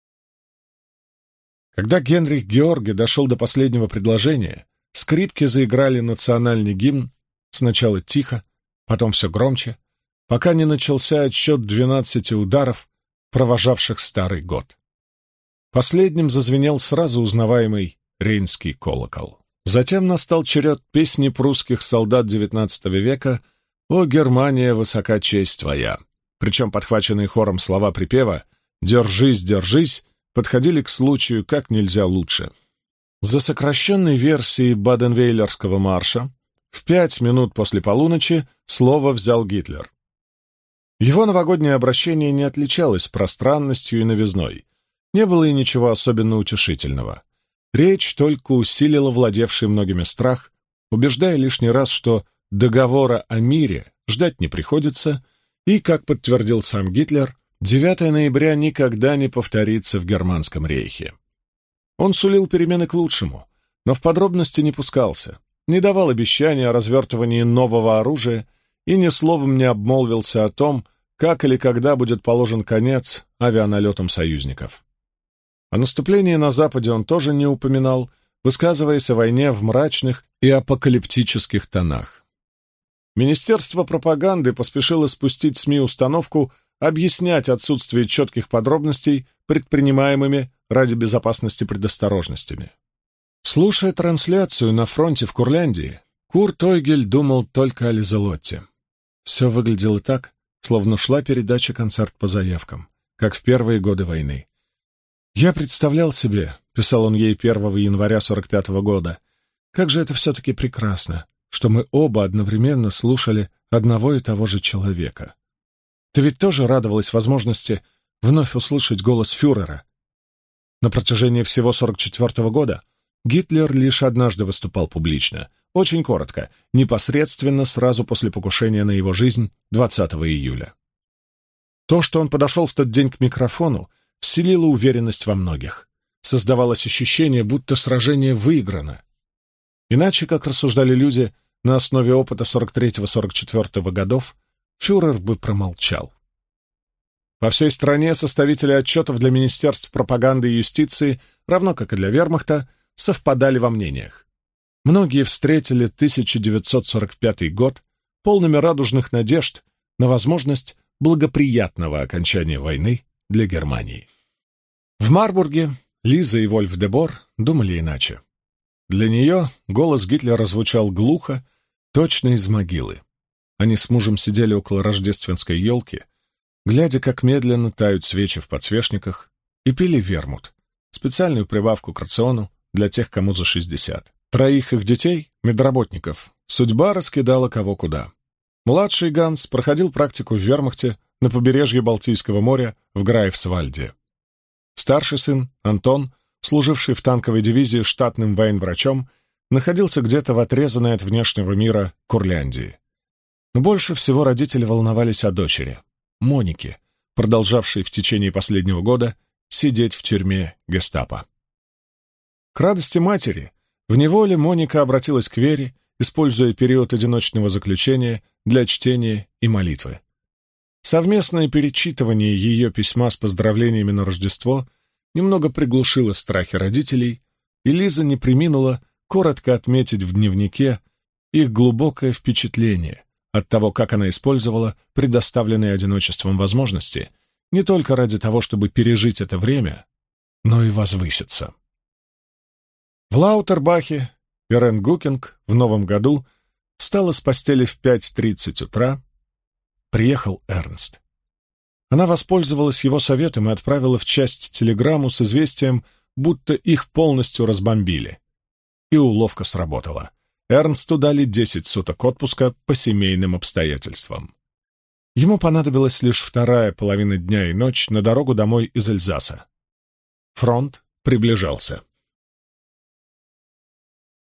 Когда Генрих Георге дошел до последнего предложения, скрипки заиграли национальный гимн, сначала тихо, потом все громче, пока не начался отсчет 12 ударов, провожавших старый год. Последним зазвенел сразу узнаваемый Рейнский колокол. Затем настал черед песни прусских солдат XIX века «О, Германия, высока честь твоя», причем подхваченные хором слова припева «Держись, держись» подходили к случаю как нельзя лучше. За сокращенной версией Баденвейлерского марша в 5 минут после полуночи слово взял Гитлер. Его новогоднее обращение не отличалось пространностью и новизной, не было и ничего особенно утешительного. Речь только усилила владевший многими страх, убеждая лишний раз, что договора о мире ждать не приходится, и, как подтвердил сам Гитлер, 9 ноября никогда не повторится в Германском рейхе. Он сулил перемены к лучшему, но в подробности не пускался, не давал обещания о развертывании нового оружия и ни словом не обмолвился о том, как или когда будет положен конец авианалетам союзников. О наступлении на Западе он тоже не упоминал, высказываясь о войне в мрачных и апокалиптических тонах. Министерство пропаганды поспешило спустить СМИ установку объяснять отсутствие четких подробностей предпринимаемыми ради безопасности предосторожностями. Слушая трансляцию на фронте в Курляндии, Курт Ойгель думал только о Лизелотте. Все выглядело так, словно шла передача «Концерт по заявкам», как в первые годы войны. «Я представлял себе», — писал он ей 1 января 1945 года, «как же это все-таки прекрасно, что мы оба одновременно слушали одного и того же человека. Ты ведь тоже радовалась возможности вновь услышать голос фюрера?» На протяжении всего 1944 года Гитлер лишь однажды выступал публично, очень коротко, непосредственно сразу после покушения на его жизнь 20 июля. То, что он подошел в тот день к микрофону, вселило уверенность во многих. Создавалось ощущение, будто сражение выиграно. Иначе, как рассуждали люди на основе опыта 43-44 годов, фюрер бы промолчал. По всей стране составители отчетов для министерств пропаганды и юстиции, равно как и для вермахта, совпадали во мнениях. Многие встретили 1945 год полными радужных надежд на возможность благоприятного окончания войны для Германии. В Марбурге Лиза и Вольф де Бор думали иначе. Для нее голос Гитлера звучал глухо, точно из могилы. Они с мужем сидели около рождественской елки, глядя, как медленно тают свечи в подсвечниках, и пили вермут, специальную прибавку к рациону для тех, кому за 60. Троих их детей, медработников, судьба раскидала кого куда. Младший Ганс проходил практику в вермахте на побережье Балтийского моря в Граифсвальде. Старший сын, Антон, служивший в танковой дивизии штатным военврачом, находился где-то в отрезанной от внешнего мира Курляндии. Но больше всего родители волновались о дочери, Монике, продолжавшей в течение последнего года сидеть в тюрьме гестапо. К радости матери, в неволе Моника обратилась к вере, используя период одиночного заключения для чтения и молитвы. Совместное перечитывание ее письма с поздравлениями на Рождество немного приглушило страхи родителей, и Лиза не преминула коротко отметить в дневнике их глубокое впечатление от того, как она использовала предоставленные одиночеством возможности не только ради того, чтобы пережить это время, но и возвыситься. В Лаутербахе Ирен Гукинг в новом году встала с постели в 5:30 утра. Приехал Эрнст. Она воспользовалась его советом и отправила в часть телеграмму с известием, будто их полностью разбомбили. И уловка сработала. Эрнсту дали 10 суток отпуска по семейным обстоятельствам. Ему понадобилась лишь вторая половина дня и ночь на дорогу домой из Эльзаса. Фронт приближался.